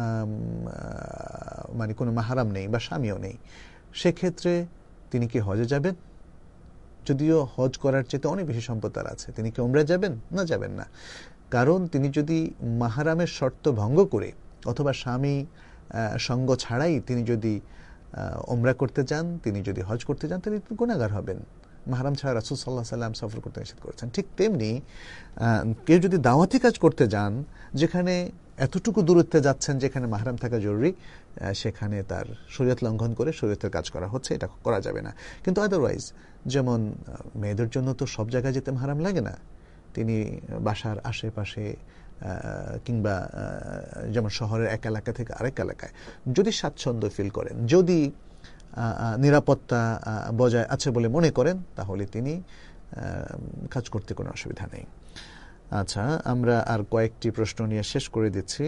মানে কোনো মাহরাম নেই বা স্বামীও নেই, সেক্ষেত্রে তিনি কি হজে যাবেন? যদিও হজ করার চেয়ে অনেক বেশি সম্পদ তার আছে, তিনি কি উমরা যাবেন? না, যাবেন না। কারণ তিনি যদি মাহরামের শর্ত ভঙ্গ করে অথবা স্বামী সঙ্গ ছাড়াই তিনি যদি উমরা করতে যান, তিনি যদি হজ করতে যান, তিনি গুনাহগার হবেন। মাহরাম ছাড়া রাসূল সাল্লাল্লাহু আলাইহি ওয়াসাল্লাম সফর করতে নিষেধ করেছেন। ঠিক তেমনি কেউ যদি দাওয়াতি কাজ করতে যান, যেখানে এতটুকু দূরত্বে যাচ্ছেন যেখানে মাহরাম থাকা জরুরি, সেখানে তার শরীয়ত লঙ্ঘন করে শরীয়তের কাজ করা হচ্ছে, এটা করা যাবে না। কিন্তু আদারওয়াইজ, যেমন মেয়েদের জন্য তো সব জায়গায় যেতে মাহরাম লাগে না, তিনি বাসার আশেপাশে কিংবা যেমন শহরের এক এলাকা থেকে আরেক এলাকায় যদি স্বাচ্ছন্দ্য ফিল করেন, যদি নিরাপত্তা বজায় আছে বলে মনে করেন, তাহলে তিনি কাজ করতে কোনো অসুবিধা নেই। আচ্ছা, আমরা আর কয়েকটি প্রশ্ন নিয়ে শেষ করে দিচ্ছি।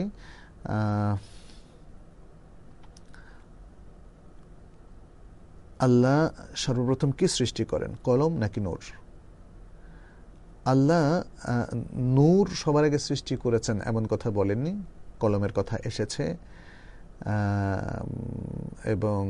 আল্লাহ সর্বপ্রথম কি সৃষ্টি করেন, কলম নাকি নূর? আল্লাহ নূর সবার আগে সৃষ্টি করেছেন এমন কথা বলেননি, কলমের কথা এসেছে। এবং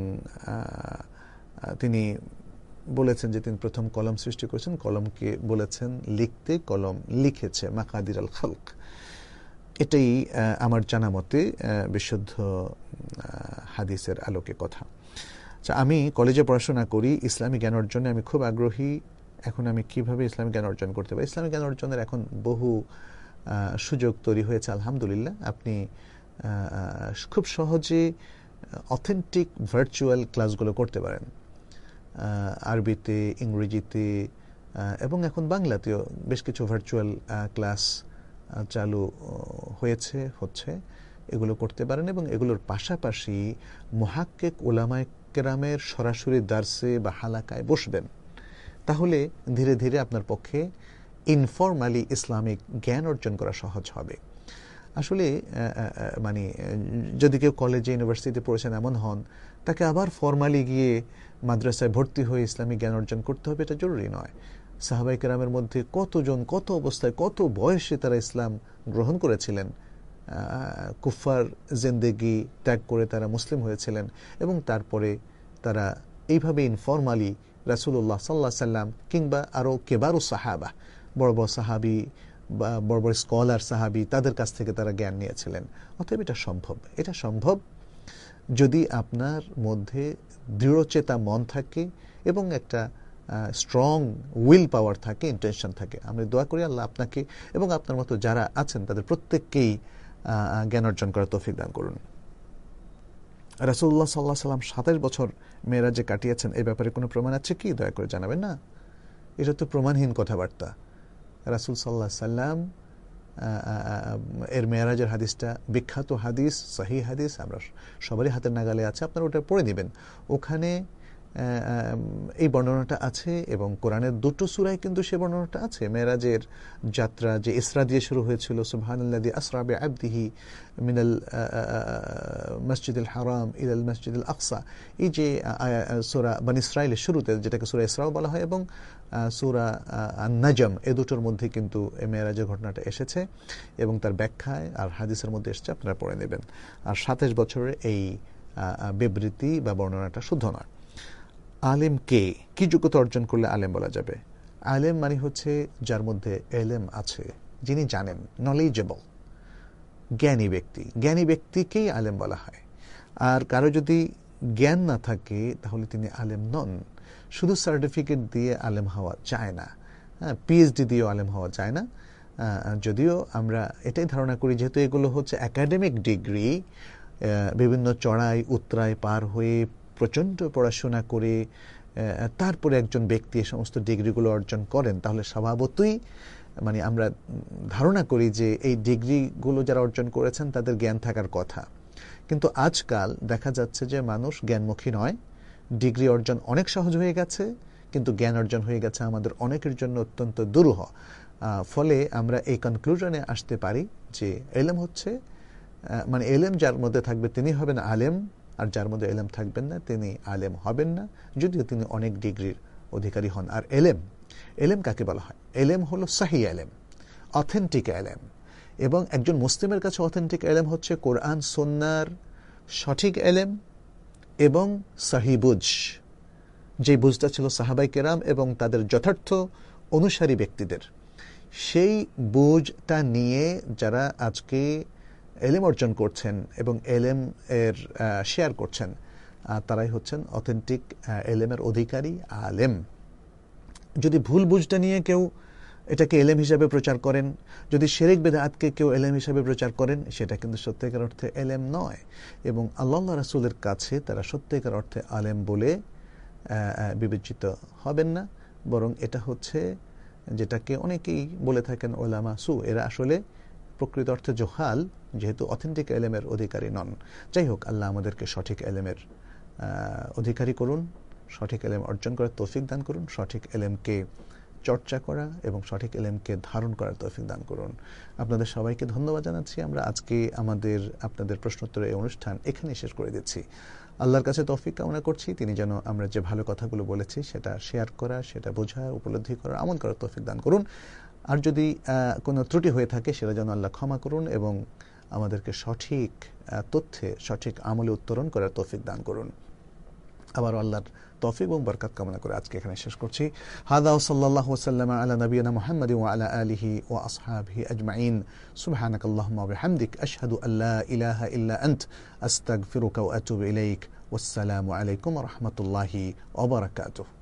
তিনি বলেছেন যে তিনি প্রথম কলম সৃষ্টি করেছেন, কলমকে বলেছেন লিখতে, কলম লিখেছে মাকাদির আল খালক। এটাই আমার জানা মতে বিশুদ্ধ হাদিসের আলোকে কথা। আচ্ছা, আমি কলেজে পড়াশোনা করি, ইসলামী জ্ঞান অর্জনে আমি খুব আগ্রহী। এখন আমি কিভাবে ইসলামী জ্ঞান অর্জন করতে পারি? ইসলামী জ্ঞান অর্জনের এখন বহু সুযোগ তৈরি হয়েছে, আলহামদুলিল্লাহ। আপনি খুব সহজে অথেন্টিক ভার্চুয়াল ক্লাসগুলো করতে পারেন, আরবিতে, ইংরেজিতে এবং এখন বাংলাতেও বেশ কিছু ভার্চুয়াল ক্লাস চালু হয়েছে, হচ্ছে। এগুলো করতে পারেন এবং এগুলোর পাশাপাশি মুহাক্কিক উলামায়ে কেরামের সরাসরি দার্সে বা হালাকায় বসবেন, তাহলে ধীরে ধীরে আপনার পক্ষে ইনফরমালি ইসলামিক জ্ঞান অর্জন করা সহজ হবে। আসলে মানে যদি কেউ কলেজে ইউনিভার্সিটিতে পড়েছেন এমন হন, তাকে আবার ফরমালি গিয়ে মাদ্রাসায় ভর্তি হয়ে ইসলামিক জ্ঞান অর্জন করতে হবে, এটা জরুরি নয়। সাহাবায়ে কেরামের মধ্যে কতজন কত অবস্থায় কত বয়সে তারা ইসলাম গ্রহণ করেছিলেন, কুফার জিন্দেগি ত্যাগ করে তারা মুসলিম হয়েছিলেন এবং তারপরে তারা এইভাবে ইনফরমালি রাসূলুল্লাহ সাল্লাল্লাহু আলাইহি সাল্লাম কিংবা আরও কেবারুস সাহাবা, বড় বড় সাহাবি বা বড় বড় স্কলার সাহাবি, তাদের কাছ থেকে তারা জ্ঞান নিয়েছিলেন। অতএব এটা সম্ভব, এটা সম্ভব যদি আপনার মধ্যে দৃঢ়চেতা মন থাকে এবং একটা স্ট্রং উইল পাওয়ার থাকে, ইন্টেনশন থাকে। আমি দোয়া করি আল্লাহ আপনাকে এবং আপনার মতো যারা আছেন তাদের প্রত্যেককেই জ্ঞান অর্জন করার তৌফিক দান করুন। রাসূলুল্লাহ সাল্লাল্লাহু আলাইহি সাল্লাম সাতাশ বছর মেরাজে কাটিয়েছেন, এই ব্যাপারে কোনো প্রমাণ আছে কি? দয়া করে জানাবেন না। এটা তো প্রমাণহীন কথাবার্তা। রাসূল সাল্লাল্লাহু আলাইহি সাল্লাম এর মেরাজের হাদিসটা বিখ্যাত হাদিস, সহিহ হাদিস, আমরা সবারই হাতের নাগালে আছে, আপনারা ওটা পড়ে নেবেন। ওখানে এই বর্ণনাটা আছে এবং কোরআনের দুটো সূরায় কিন্তু সে বর্ণনাটা আছে। মেরাজের যাত্রা যে ইসরা দিয়ে শুরু হয়েছিল, সুবহানাল্লাযী আসরা বিআবদিহি মিনাল মসজিদুল হারাম ইলাল মসজিদুল আকসা, এই যে সূরা বনী ইসরাঈলের শুরুতে, যেটাকে সূরা ইসরাও বলা হয়, এবং সূরা আন-নাজম, এই দুটোর মধ্যে কিন্তু এই মেরাজের ঘটনাটা এসেছে এবং তার ব্যাখ্যায় আর হাদিসের মধ্যে এসেছে, আপনারা পড়ে নেবেন। আর সাতাশ বছরের এই বিবৃতি বা বর্ণনাটা শুদ্ধ নয়। আলেম কে, কি যোগ্যতা অর্জন করলে আলেম বলা যাবে? আলেম মানে হচ্ছে যার মধ্যে এলেম আছে, যিনি জানেন, নলেজেবল, জ্ঞানী ব্যক্তি। জ্ঞানী ব্যক্তিকেই আলেম বলা হয়। আর কারো যদি জ্ঞান না থাকে তাহলে তিনি আলেম নন। শুধু সার্টিফিকেট দিয়ে আলেম হওয়া যায় না, হ্যাঁ, পিএইচডি দিয়েও আলেম হওয়া যায় না। যদিও আমরা এটাই ধারণা করি যেহেতু এগুলো হচ্ছে একাডেমিক ডিগ্রি, বিভিন্ন চড়াই উতরাই পার হয়ে প্রচণ্ড পড়াশোনা করে তারপরে একজন ব্যক্তি এই সমস্ত ডিগ্রিগুলো অর্জন করেন, তাহলে স্বভাবতই মানে আমরা ধারণা করি যে এই ডিগ্রিগুলো যারা অর্জন করেছেন তাদের জ্ঞান থাকার কথা। কিন্তু আজকাল দেখা যাচ্ছে যে মানুষ জ্ঞানমুখী নয়, ডিগ্রি অর্জন অনেক সহজ হয়ে গেছে, কিন্তু জ্ঞান অর্জন হয়ে গেছে আমাদের অনেকের জন্য অত্যন্ত দুরূহ। ফলে আমরা এই কনক্লুশনে আসতে পারি যে এলেম হচ্ছে মানে এলেম যার মধ্যে থাকবে তিনি হবেন আলেম, আর যার মধ্যে এলেম থাকবেন না তিনি আলেম হবেন না, যদিও তিনি অনেক ডিগ্রির অধিকারী হন। আর এলেম, এলেম কাকে বলা হয়? এলেম হলো সহি এলেম, অথেন্টিক এলেম। এবং একজন মুসলিমের কাছে অথেন্টিক এলেম হচ্ছে কোরআন সুন্নাহর সঠিক এলেম এবং সহিবুজ, যে বুঝটা ছিল সাহাবাই কেরাম এবং তাদের যথার্থ অনুসারী ব্যক্তিদের, সেই বুঝটা নিয়ে যারা আজকে এলেম অর্জন করছেন এবং এলেম এর শেয়ার করছেন, তারাই হচ্ছেন অথেন্টিক এলেমের অধিকারী আলেম। যদি ভুল বুঝটা নিয়ে কেউ এটাকে এলেম হিসাবে প্রচার করেন, যদি শিরক বিদআতকে কেউ এলেম হিসাবে প্রচার করেন, সেটা কিন্তু সত্যিকার অর্থে এলেম নয় এবং আল্লাহ রাসূলের কাছে তারা সত্যিকার অর্থে আলেম বলে বিবেচিত হবেন না, বরং এটা হচ্ছে যেটাকে অনেকেই বলে থাকেন উলামা সু, এরা আসলে প্রকৃত অর্থে জোহাল, যেহেতু অথেন্টিক এলেমের অধিকারী নন। যাই হোক, আল্লাহ আমাদেরকে সঠিক এলেমের অধিকারী করুন, সঠিক এলেম অর্জন করার তৌফিক দান করুন, সঠিক এলেমকে চর্চা করা এবং সঠিক এলেমকে ধারণ করার তৌফিক দান করুন। আপনাদের সবাইকে ধন্যবাদ জানাচ্ছি। আমরা আজকে আমাদের আপনাদের প্রশ্নোত্তরের এই অনুষ্ঠান এখানেই শেষ করে দিচ্ছি। আল্লাহর কাছে তৌফিক কামনা করছি, তিনি যেন আমরা যে ভালো কথাগুলো বলেছি সেটা শেয়ার করা, সেটা বোঝা, উপলব্ধি করা, আমল করার তৌফিক দান করুন। আর যদি কোনো ত্রুটি হয়ে থাকে সেটা যেন আল্লাহ ক্ষমা করুন এবং আমাদেরকে সঠিক তথ্যে সঠিক আমলে উত্তরণ করার তৌফিক দান করুন। আবার আল্লাহর তৌফিক এবং বরকত কামনা করে আজকে এখানে শেষ করছি। হাদা ওয়া সাল্লাল্লাহু ওয়া সাল্লামা আলা নবিয়িনা মুহাম্মাদিন ওয়া আলা আলিহি ওয়া আসহাবিহি আজমাইন। সুবহানাকাল্লাহুম্মা ওয়া বিহামদিক আশহাদু আল্লা ইলাহা ইল্লা আন্ত আস্তাগফিরুকা ওয়া আতুবু ইলাইক। ওয়াসসালামু আলাইকুম ওয়া রাহমাতুল্লাহি ওয়া বারাকাতুহু।